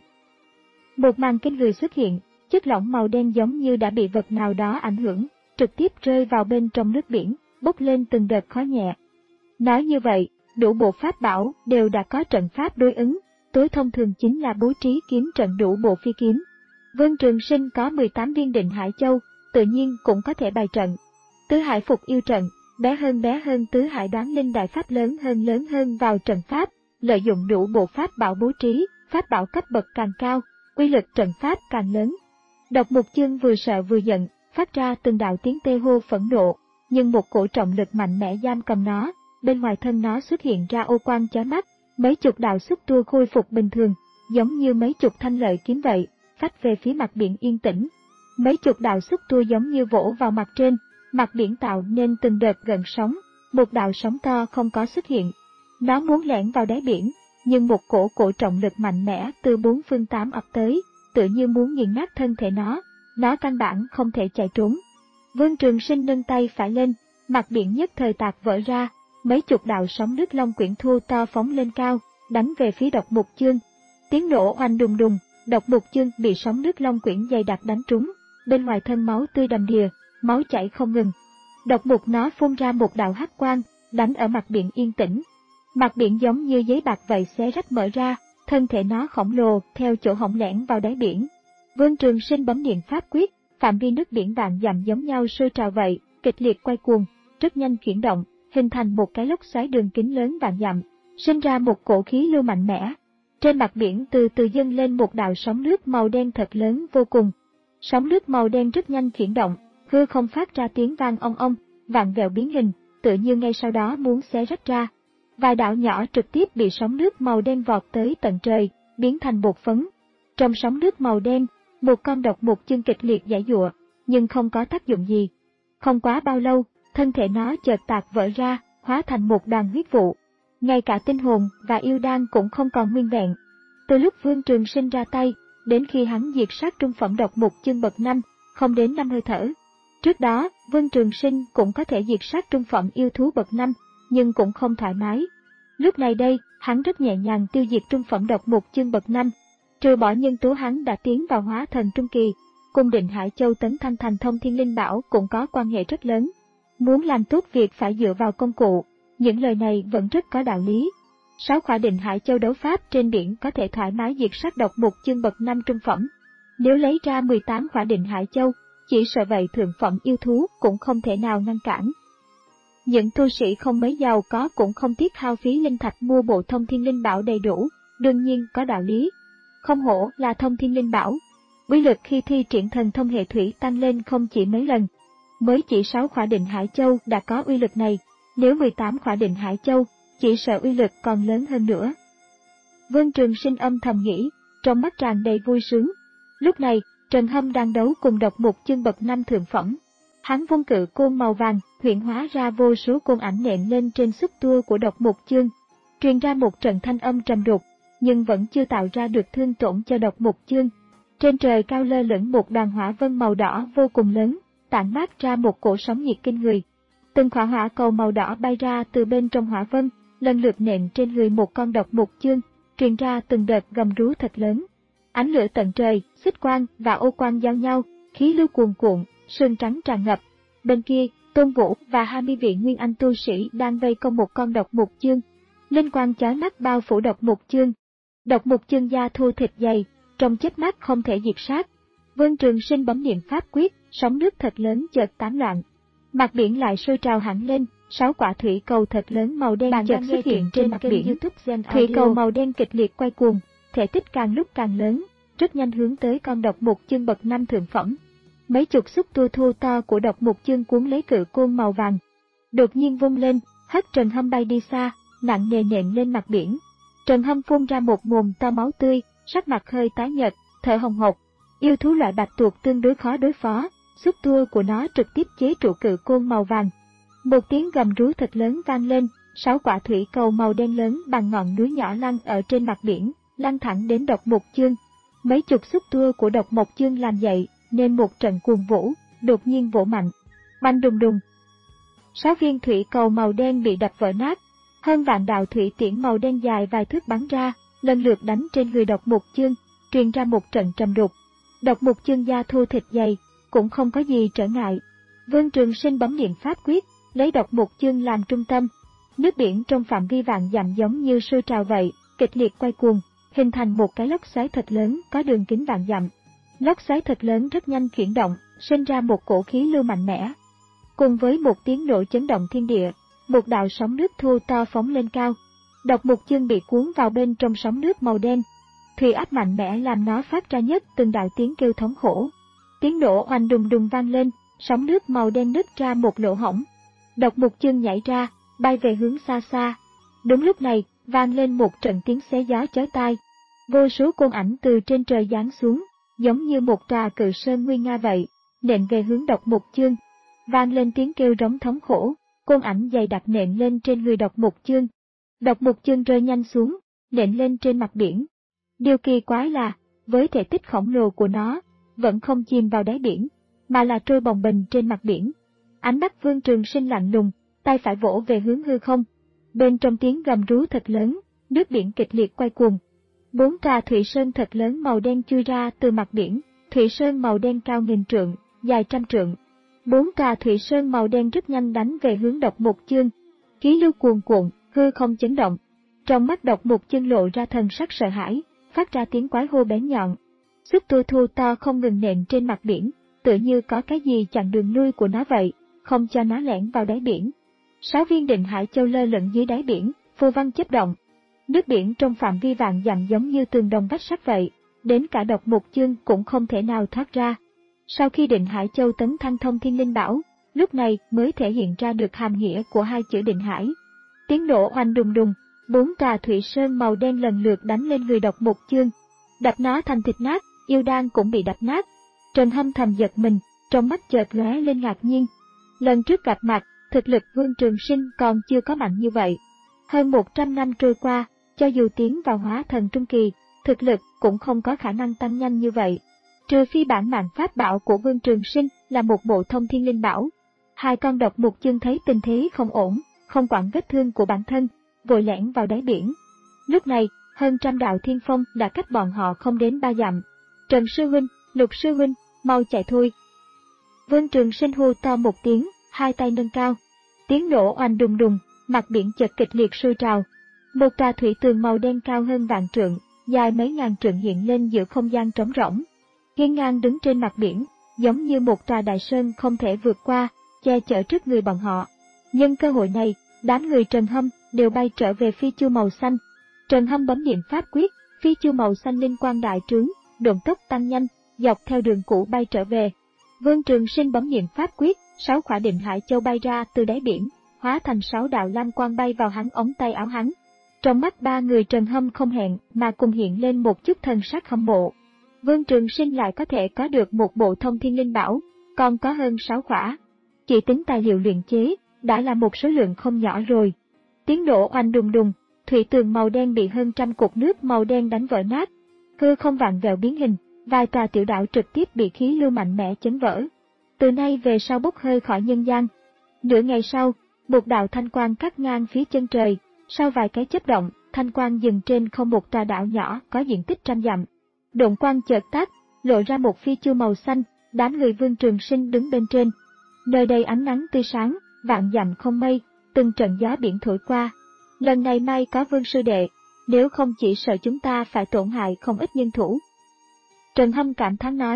Một màn kinh người xuất hiện, chất lỏng màu đen giống như đã bị vật nào đó ảnh hưởng, trực tiếp rơi vào bên trong nước biển, bốc lên từng đợt khói nhẹ. Nói như vậy, đủ bộ pháp bảo đều đã có trận pháp đối ứng, tối thông thường chính là bố trí kiếm trận đủ bộ phi kiếm. Vương Trường Sinh có mười tám viên Định Hải Châu, tự nhiên cũng có thể bày trận. Tứ Hải Phục Yêu trận, bé hơn bé hơn Tứ Hải Đoán Linh đại pháp lớn hơn lớn hơn vào trận pháp, lợi dụng đủ bộ pháp bảo bố trí, pháp bảo cấp bậc càng cao, uy lực trận pháp càng lớn. Độc mục chương vừa sợ vừa giận, phát ra từng đạo tiếng tê hô phẫn nộ, nhưng một cổ trọng lực mạnh mẽ giam cầm nó, bên ngoài thân nó xuất hiện ra ô quang chói mắt, mấy chục đạo xúc tua khôi phục bình thường, giống như mấy chục thanh lợi kiếm vậy, phách về phía mặt biển yên tĩnh. Mấy chục đạo xúc tua giống như vỗ vào mặt trên, mặt biển tạo nên từng đợt gợn sóng, một đạo sóng to không có xuất hiện. Nó muốn lẻn vào đáy biển, nhưng một cổ cổ trọng lực mạnh mẽ từ bốn phương tám ập tới, tự như muốn nghiền nát thân thể nó, nó căn bản không thể chạy trốn. Vương Trường Sinh nâng tay phải lên, mặt biển nhất thời tạc vỡ ra, mấy chục đạo sóng nước long quyển thu to phóng lên cao, đánh về phía độc mục chương. Tiếng nổ oanh đùng đùng, độc mục chương bị sóng nước long quyển dày đặc đánh trúng, bên ngoài thân máu tươi đầm đìa, máu chảy không ngừng. Độc mục nó phun ra một đạo hắc quang, đánh ở mặt biển yên tĩnh. Mặt biển giống như giấy bạc vậy xé rách mở ra, thân thể nó khổng lồ theo chỗ hổng lẻn vào đáy biển. Vương Trường Sinh bấm niệm pháp quyết, phạm vi nước biển vạn dặm giống nhau sôi trào vậy, kịch liệt quay cuồng, rất nhanh chuyển động, hình thành một cái lốc xoáy đường kính lớn vạn dặm, sinh ra một cổ khí lưu mạnh mẽ. Trên mặt biển từ từ dâng lên một đạo sóng nước màu đen thật lớn vô cùng. Sóng nước màu đen rất nhanh chuyển động, hư không phát ra tiếng vang ong ong, vạn vẹo biến hình, tựa như ngay sau đó muốn xé rách ra. Vài đạo nhỏ trực tiếp bị sóng nước màu đen vọt tới tận trời, biến thành bột phấn. Trong sóng nước màu đen, một con độc mục chương kịch liệt giãy giụa, nhưng không có tác dụng gì. Không quá bao lâu, thân thể nó chợt tạc vỡ ra, hóa thành một đoàn huyết vụ. Ngay cả tinh hồn và yêu đan cũng không còn nguyên vẹn. Từ lúc Vương Trường Sinh ra tay, đến khi hắn diệt sát trung phẩm độc mục chương bậc năm, không đến năm hơi thở. Trước đó, Vương Trường Sinh cũng có thể diệt sát trung phẩm yêu thú bậc năm, nhưng cũng không thoải mái. Lúc này đây, hắn rất nhẹ nhàng tiêu diệt trung phẩm độc mục chương bậc năm, trừ bỏ nhân tố hắn đã tiến vào hóa thần trung kỳ, cùng Định Hải Châu tấn thăng thành thông thiên linh bảo cũng có quan hệ rất lớn. Muốn làm tốt việc phải dựa vào công cụ, những lời này vẫn rất có đạo lý. Sáu khỏa Định Hải Châu đấu pháp trên biển có thể thoải mái diệt sát độc mục chương bậc năm trung phẩm. Nếu lấy ra mười tám khỏa Định Hải Châu, chỉ sợ vậy thượng phẩm yêu thú cũng không thể nào ngăn cản. Những tu sĩ không mấy giàu có cũng không tiếc hao phí linh thạch mua bộ thông thiên linh bảo đầy đủ, đương nhiên có đạo lý. Không hổ là thông thiên linh bảo, uy lực khi thi triển thần thông hệ thủy tăng lên không chỉ mấy lần. Mới chỉ sáu khỏa Định Hải Châu đã có uy lực này, nếu mười tám khỏa Định Hải Châu, chỉ sợ uy lực còn lớn hơn nữa. Vương Trường Sinh âm thầm nghĩ, trong mắt tràn đầy vui sướng. Lúc này, Trần Hâm đang đấu cùng độc mục chương bậc năm thượng phẩm. Hắn vung cự côn màu vàng, huyễn hóa ra vô số côn ảnh nện lên trên xúc tua của độc mục chương, truyền ra một trận thanh âm trầm đục, nhưng vẫn chưa tạo ra được thương tổn cho độc mục chương. Trên trời cao lơ lửng một đoàn hỏa vân màu đỏ vô cùng lớn, tản mát ra một cổ sóng nhiệt kinh người. Từng khỏa hỏa cầu màu đỏ bay ra từ bên trong hỏa vân, lần lượt nện trên người một con độc mục chương, truyền ra từng đợt gầm rú thật lớn. Ánh lửa tận trời, xích quang và ô quang giao nhau, khí lưu cuồn cuộn, sương trắng tràn ngập. Bên kia, Tôn Vũ và hai mươi vị nguyên anh tu sĩ đang vây công một con độc mục chương. Linh quang chói mắt bao phủ độc mục chương. Độc mục chương da thô thịt dày, trong chớp mắt không thể diệt sát. Vương Trường Sinh bấm niệm pháp quyết, sóng nước thật lớn chợt tán loạn. Mặt biển lại sôi trào hẳn lên, sáu quả thủy cầu thật lớn màu đen chợt xuất hiện trên mặt biển. Thủy cầu màu đen kịch liệt quay cuồng, thể tích càng lúc càng lớn, rất nhanh hướng tới con độc mục chương bậc năm thượng phẩm. Mấy chục xúc tua thô to của độc mục chương cuốn lấy cự côn màu vàng, đột nhiên vung lên, hất Trần Hâm bay đi xa, nặng nề nện lên mặt biển. Trần Hâm phun ra một mồm to máu tươi, sắc mặt hơi tái nhợt, thở hồng hộc. Yêu thú loại bạch tuộc tương đối khó đối phó, xúc tua của nó trực tiếp chế trụ cự côn màu vàng. Một tiếng gầm rú thật lớn vang lên, sáu quả thủy cầu màu đen lớn bằng ngọn núi nhỏ lăn ở trên mặt biển, lăn thẳng đến độc mục chương. Mấy chục xúc tua của độc mục chương làm dậy nên một trận cuồng vũ, đột nhiên vỗ mạnh, banh đùng đùng. Sáu viên thủy cầu màu đen bị đập vỡ nát, hơn vạn đạo thủy tiễn màu đen dài vài thước bắn ra, lần lượt đánh trên người độc mục chương, truyền ra một trận trầm đục. Độc mục chương da thô thịt dày, cũng không có gì trở ngại. Vương Trường Sinh bấm niệm pháp quyết, lấy độc mục chương làm trung tâm. Nước biển trong phạm vi vạn dặm giống như sôi trào vậy, kịch liệt quay cuồng, hình thành một cái lốc xoáy thật lớn có đường kính vạn dặm. Lốc xoáy thật lớn rất nhanh chuyển động, sinh ra một cổ khí lưu mạnh mẽ. Cùng với một tiếng nổ chấn động thiên địa, một đạo sóng nước thô to phóng lên cao. Độc mục chương bị cuốn vào bên trong sóng nước màu đen. Thủy áp mạnh mẽ làm nó phát ra nhất từng đạo tiếng kêu thống khổ. Tiếng nổ oanh đùng đùng vang lên, sóng nước màu đen nứt ra một lỗ hổng. Độc mục chương nhảy ra, bay về hướng xa xa. Đúng lúc này, vang lên một trận tiếng xé gió chói tai. Vô số côn ảnh từ trên trời giáng xuống, giống như một tòa cự sơn nguy nga vậy, nện về hướng độc mục chương. Vang lên tiếng kêu rống thống khổ, côn ảnh dày đặc nện lên trên người độc mục chương. Độc mục chương rơi nhanh xuống, nện lên trên mặt biển. Điều kỳ quái là, với thể tích khổng lồ của nó, vẫn không chìm vào đáy biển, mà là trôi bồng bềnh trên mặt biển. Ánh mắt Vương Trường Sinh lạnh lùng, tay phải vỗ về hướng hư không. Bên trong tiếng gầm rú thật lớn, nước biển kịch liệt quay cuồng. Bốn tòa thủy sơn thật lớn màu đen chui ra từ mặt biển, thủy sơn màu đen cao nghìn trượng, dài trăm trượng. Bốn tòa thủy sơn màu đen rất nhanh đánh về hướng độc mục chương. Khí lưu cuồn cuộn, hư không chấn động. Trong mắt độc mục chương lộ ra thần sắc sợ hãi, phát ra tiếng quái hô bén nhọn. Xúc tua thô to không ngừng nện trên mặt biển, tựa như có cái gì chặn đường lui của nó vậy, không cho nó lẻn vào đáy biển. Sáu viên định hải châu lơ lửng dưới đáy biển, phù văn chớp động. Nước biển trong phạm vi vạn dặm giống như tường đồng vách sắt vậy, đến cả độc mục chương cũng không thể nào thoát ra. Sau khi định hải châu tấn thăng thông thiên linh bảo, lúc này mới thể hiện ra được hàm nghĩa của hai chữ định hải. Tiếng nổ oanh đùng đùng, bốn tòa thủy sơn màu đen lần lượt đánh lên người độc mục chương, đập nó thành thịt nát, yêu đan cũng bị đập nát. Trần Hâm thầm giật mình, trong mắt chợt lóe lên ngạc nhiên. Lần trước gặp mặt, thực lực Vương Trường Sinh còn chưa có mạnh như vậy. Hơn một trăm năm trôi qua, cho dù tiến vào hóa thần trung kỳ, thực lực cũng không có khả năng tăng nhanh như vậy. Trừ phi bản mạng pháp bảo của Vương Trường Sinh là một bộ thông thiên linh bảo. Hai con độc mục chương thấy tình thế không ổn, không quản vết thương của bản thân, vội lẻn vào đáy biển. Lúc này, hơn trăm đạo thiên phong đã cách bọn họ không đến ba dặm. Trần sư huynh, Lục sư huynh, mau chạy thôi. Vương Trường Sinh hô to một tiếng, hai tay nâng cao. Tiếng nổ oanh đùng đùng, mặt biển chợt kịch liệt sôi trào. Một tòa thủy tường màu đen cao hơn vạn trượng, dài mấy ngàn trượng hiện lên giữa không gian trống rỗng. Hiên ngang đứng trên mặt biển, giống như một tòa đại sơn không thể vượt qua, che chở trước người bọn họ. Nhân cơ hội này, đám người Trần Hâm đều bay trở về phi chu màu xanh. Trần Hâm bấm niệm pháp quyết, phi chu màu xanh linh quang đại trướng, độn tốc tăng nhanh, dọc theo đường cũ bay trở về. Vương Trường Sinh bấm niệm pháp quyết, sáu quả định hải châu bay ra từ đáy biển, hóa thành sáu đạo lam quang bay vào hắn ống tay áo hắn. Trong mắt ba người Trần Hâm không hẹn mà cùng hiện lên một chút thần sắc hâm mộ. Vương Trường Sinh lại có thể có được một bộ thông thiên linh bảo, còn có hơn sáu quả. Chỉ tính tài liệu luyện chế, đã là một số lượng không nhỏ rồi. Tiếng nổ oanh đùng đùng, thủy tường màu đen bị hơn trăm cục nước màu đen đánh vỡ nát. Hư không vặn vẹo biến hình, vài tòa tiểu đảo trực tiếp bị khí lưu mạnh mẽ chấn vỡ. Từ nay về sau bốc hơi khỏi nhân gian. Nửa ngày sau, một đạo thanh quang cắt ngang phía chân trời, sau vài cái chớp động, thanh quang dừng trên không một tòa đảo nhỏ có diện tích trăm dặm. Độn quang chợt tắt, lộ ra một phi chu màu xanh, đám người Vương Trường Sinh đứng bên trên. Nơi đây ánh nắng tươi sáng, vạn dặm không mây, từng trận gió biển thổi qua. Lần này may có Vương sư đệ, nếu không chỉ sợ chúng ta phải tổn hại không ít nhân thủ. Trần Hâm cảm thán nói,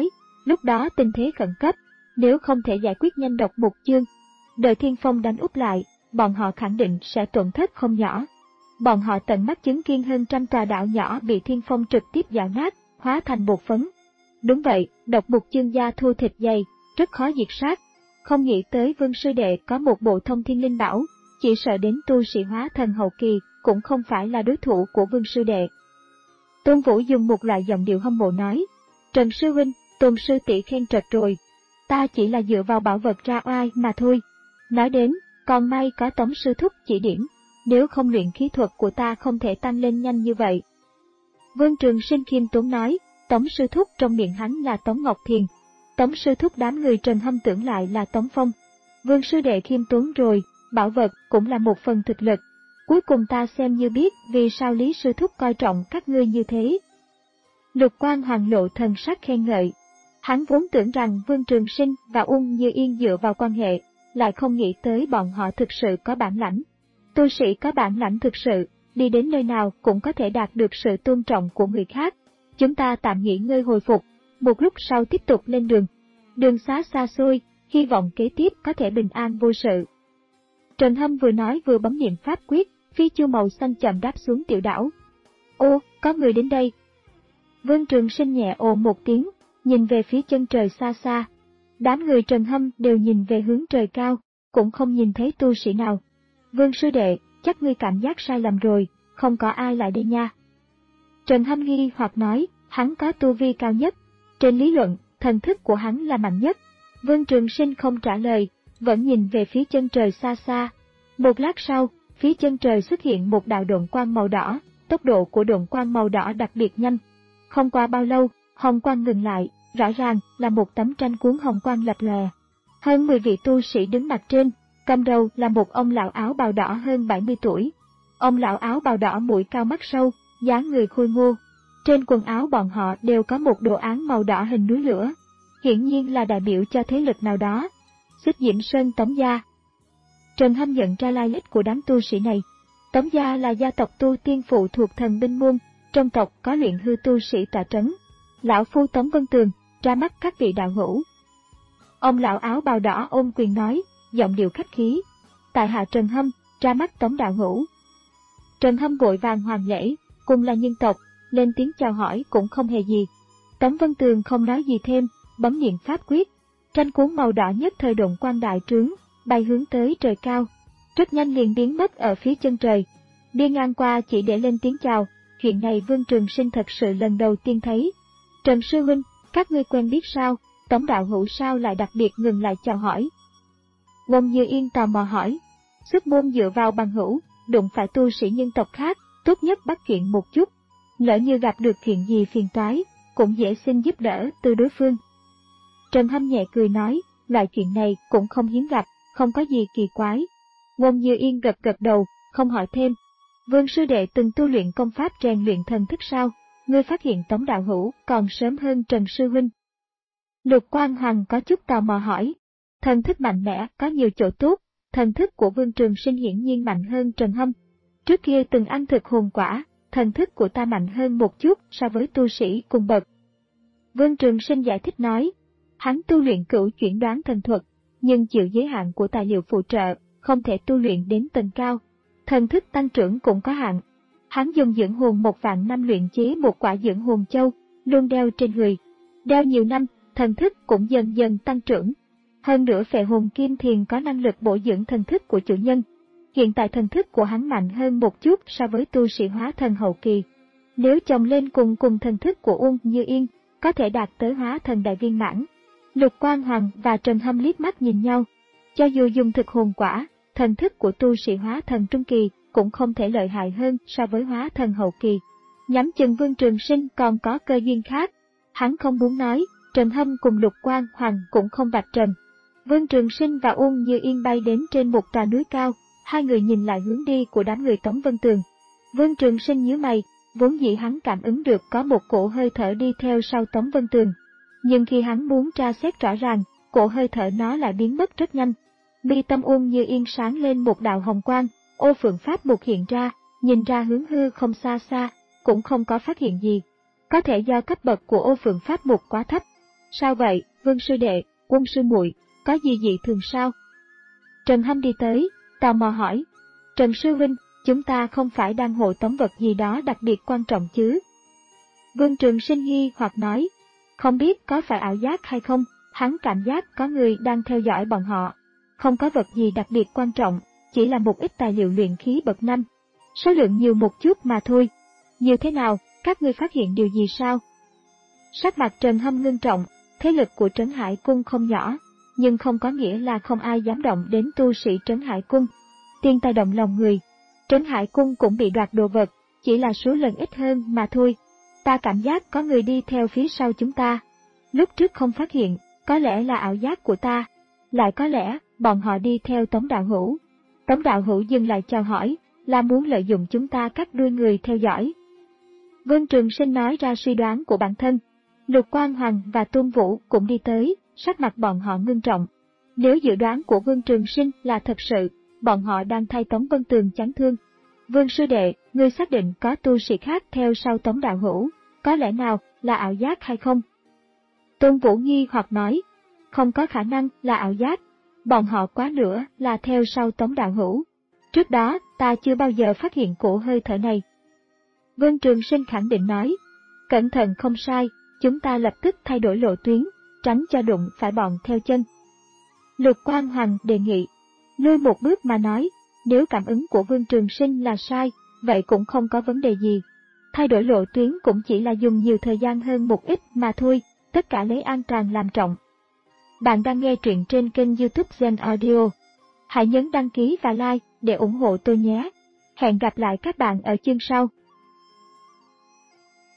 Lúc đó tình thế khẩn cấp, nếu không thể giải quyết nhanh độc mục chương, đợi Thiên Phong đánh úp lại, bọn họ khẳng định sẽ tổn thất không nhỏ. Bọn họ tận mắt chứng kiến hơn trăm tòa đảo nhỏ bị Thiên Phong trực tiếp dạo nát, hóa thành bột phấn. Đúng vậy, độc mục chương da thô thịt dày, rất khó diệt sát. Không nghĩ tới Vương sư đệ có một bộ thông thiên linh bảo, chỉ sợ đến tu sĩ hóa thần hậu kỳ cũng không phải là đối thủ của Vương sư đệ. Tôn Vũ dùng một loại giọng điệu hâm mộ nói, Trần sư huynh, Tôn sư tỷ khen trật rồi, ta chỉ là dựa vào bảo vật ra oai mà thôi. Nói đến, còn may có Tống sư thúc chỉ điểm, nếu không luyện khí thuật của ta không thể tăng lên nhanh như vậy. Vương Trường Sinh khiêm tốn nói, Tống sư thúc trong miệng hắn là Tống Ngọc Thiền, Tống sư thúc đám người Trần Hâm tưởng lại là Tống Phong. Vương sư đệ khiêm tốn rồi, bảo vật cũng là một phần thực lực. Cuối cùng ta xem như biết vì sao Lý sư thúc coi trọng các ngươi như thế. Lục Quan Hoàng lộ thần sắc khen ngợi. Hắn vốn tưởng rằng Vương Trường Sinh và Ung Như Yên dựa vào quan hệ, lại không nghĩ tới bọn họ thực sự có bản lãnh. Tu sĩ có bản lãnh thực sự, đi đến nơi nào cũng có thể đạt được sự tôn trọng của người khác. Chúng ta tạm nghỉ ngơi hồi phục, một lúc sau tiếp tục lên đường. Đường xá xa xôi, hy vọng kế tiếp có thể bình an vô sự. Trần Hâm vừa nói vừa bấm niệm pháp quyết, phi chu màu xanh chậm đáp xuống tiểu đảo. Ô, có người đến đây. Vương Trường Sinh nhẹ ồ một tiếng, nhìn về phía chân trời xa xa. Đám người Trần Hâm đều nhìn về hướng trời cao, cũng không nhìn thấy tu sĩ nào. Vương sư đệ, chắc ngươi cảm giác sai lầm rồi, không có ai lại đây nha. Trần Hâm nghi hoặc nói, hắn có tu vi cao nhất. Trên lý luận, thần thức của hắn là mạnh nhất. Vương Trường Sinh không trả lời, vẫn nhìn về phía chân trời xa xa. Một lát sau, phía chân trời xuất hiện một đạo độn quang màu đỏ, tốc độ của độn quang màu đỏ đặc biệt nhanh. Không qua bao lâu, hồng quang ngừng lại, rõ ràng là một tấm tranh cuốn hồng quang lập lòe. Hơn mười vị tu sĩ đứng mặt trên, cầm đầu là một ông lão áo bào đỏ hơn bảy mươi tuổi. Ông lão áo bào đỏ mũi cao mắt sâu, dáng người khôi ngô. Trên quần áo bọn họ đều có một đồ án màu đỏ hình núi lửa, hiển nhiên là đại biểu cho thế lực nào đó. Xích Diễm Sơn Tống gia. Trần Hâm nhận ra lai lịch của đám tu sĩ này. Tống gia là gia tộc tu tiên phụ thuộc thần binh môn, trong tộc có luyện hư tu sĩ tọa trấn. Lão phu Tống Vân Tường, ra mắt các vị đạo hữu. Ông lão áo bào đỏ ôm quyền nói, giọng điệu khách khí. Tại hạ Trần Hâm, ra mắt Tống đạo hữu. Trần Hâm vội vàng hoàn lễ, cùng là nhân tộc, lên tiếng chào hỏi cũng không hề gì. Tống Vân Tường không nói gì thêm, bấm niệm pháp quyết. Tranh cuốn màu đỏ nhất thời độn quang đại trướng, bay hướng tới trời cao. Rất nhanh liền biến mất ở phía chân trời. Đi ngang qua chỉ để lên tiếng chào, chuyện này Vương Trường Sinh thật sự lần đầu tiên thấy. Trần sư huynh, các ngươi quen biết sao? Tống đạo hữu sao lại đặc biệt ngừng lại chào hỏi? Ngôn Như Yên tò mò hỏi. Xuất môn dựa vào bằng hữu, đụng phải tu sĩ nhân tộc khác, tốt nhất bắt chuyện một chút. Lỡ như gặp được chuyện gì phiền toái, cũng dễ xin giúp đỡ từ đối phương. Trần Hâm nhẹ cười nói, loại chuyện này cũng không hiếm gặp, không có gì kỳ quái. Ngôn Như Yên gật gật đầu, không hỏi thêm. Vương sư đệ từng tu luyện công pháp rèn luyện thần thức sao? Ngươi phát hiện Tống đạo hữu còn sớm hơn Trần sư huynh. Lục Quan Hoàng có chút tò mò hỏi. Thần thức mạnh mẽ có nhiều chỗ tốt, thần thức của Vương Trường Sinh hiển nhiên mạnh hơn Trần Hâm. Trước kia từng ăn thực hồn quả, thần thức của ta mạnh hơn một chút so với tu sĩ cùng bậc. Vương Trường Sinh giải thích nói, hắn tu luyện cửu chuyển đoán thần thuật, nhưng chịu giới hạn của tài liệu phụ trợ, không thể tu luyện đến tầng cao. Thần thức tăng trưởng cũng có hạn. Hắn dùng dưỡng hồn một vạn năm luyện chế một quả dưỡng hồn châu, luôn đeo trên người. Đeo nhiều năm, thần thức cũng dần dần tăng trưởng. Hơn nữa phệ hồn kim thiền có năng lực bổ dưỡng thần thức của chủ nhân. Hiện tại thần thức của hắn mạnh hơn một chút so với tu sĩ hóa thần hậu kỳ. Nếu chồng lên cùng cùng thần thức của Ung Như Yên, có thể đạt tới hóa thần đại viên mãn. Lục Quan Hoàng và Trần Hâm liếc mắt nhìn nhau. Cho dù dùng thực hồn quả, thần thức của tu sĩ hóa thần trung kỳ cũng không thể lợi hại hơn so với hóa thần hậu kỳ. Nhắm chừng Vương Trường Sinh còn có cơ duyên khác. Hắn không muốn nói, Trần Hâm cùng Lục Quan Hoàng cũng không vạch trần. Vương Trường Sinh và Ung Như Yên bay đến trên một tòa núi cao, hai người nhìn lại hướng đi của đám người Tống Vân Tường. Vương Trường Sinh nhíu mày, vốn dĩ hắn cảm ứng được có một cổ hơi thở đi theo sau Tống Vân Tường. Nhưng khi hắn muốn tra xét rõ ràng, cổ hơi thở nó lại biến mất rất nhanh. Mi tâm Ung Như Yên sáng lên một đạo hồng quang, ô phượng pháp mục hiện ra, nhìn ra hướng hư không xa xa, cũng không có phát hiện gì. Có thể do cấp bậc của ô phượng pháp mục quá thấp. Sao vậy, Vương sư đệ, Quân sư muội, có gì dị thường sao? Trần Hâm đi tới, tò mò hỏi. Trần sư huynh, chúng ta không phải đang hộ tống vật gì đó đặc biệt quan trọng chứ? Vương Trường Sinh nghi hoặc nói. Không biết có phải ảo giác hay không, hắn cảm giác có người đang theo dõi bọn họ. Không có vật gì đặc biệt quan trọng, chỉ là một ít tài liệu luyện khí bậc năm. Số lượng nhiều một chút mà thôi. Nhiều thế nào, các ngươi phát hiện điều gì sao? Sắc mặt Trần Hâm ngưng trọng, thế lực của Trấn Hải Cung không nhỏ, nhưng không có nghĩa là không ai dám động đến tu sĩ Trấn Hải Cung. Tiên tài động lòng người, Trấn Hải Cung cũng bị đoạt đồ vật, chỉ là số lần ít hơn mà thôi. Ta cảm giác có người đi theo phía sau chúng ta. Lúc trước không phát hiện, có lẽ là ảo giác của ta. Lại có lẽ, bọn họ đi theo Tống đạo hữu. Tống đạo hữu dừng lại chào hỏi, là muốn lợi dụng chúng ta cắt đuôi người theo dõi. Vương Trường Sinh nói ra suy đoán của bản thân. Lục Quang Hoàng và Tôn Vũ cũng đi tới, sắc mặt bọn họ ngưng trọng. Nếu dự đoán của Vương Trường Sinh là thật sự, bọn họ đang thay Tống Vân Tường chắn thương. Vương sư đệ, ngươi xác định có tu sĩ khác theo sau Tống đạo hữu, có lẽ nào là ảo giác hay không? Tôn Vũ nghi hoặc nói, không có khả năng là ảo giác, bọn họ quá nữa là theo sau Tống đạo hữu. Trước đó, ta chưa bao giờ phát hiện cổ hơi thở này. Vương Trường Sinh khẳng định nói, cẩn thận không sai, chúng ta lập tức thay đổi lộ tuyến, tránh cho đụng phải bọn theo chân. Lục Quang Hoàng đề nghị, lui một bước mà nói, nếu cảm ứng của Vương Trường Sinh là sai, vậy cũng không có vấn đề gì. Thay đổi lộ tuyến cũng chỉ là dùng nhiều thời gian hơn một ít mà thôi, tất cả lấy an toàn làm trọng. Bạn đang nghe truyện trên kênh YouTube Gen Audio. Hãy nhấn đăng ký và like để ủng hộ tôi nhé. Hẹn gặp lại các bạn ở chương sau.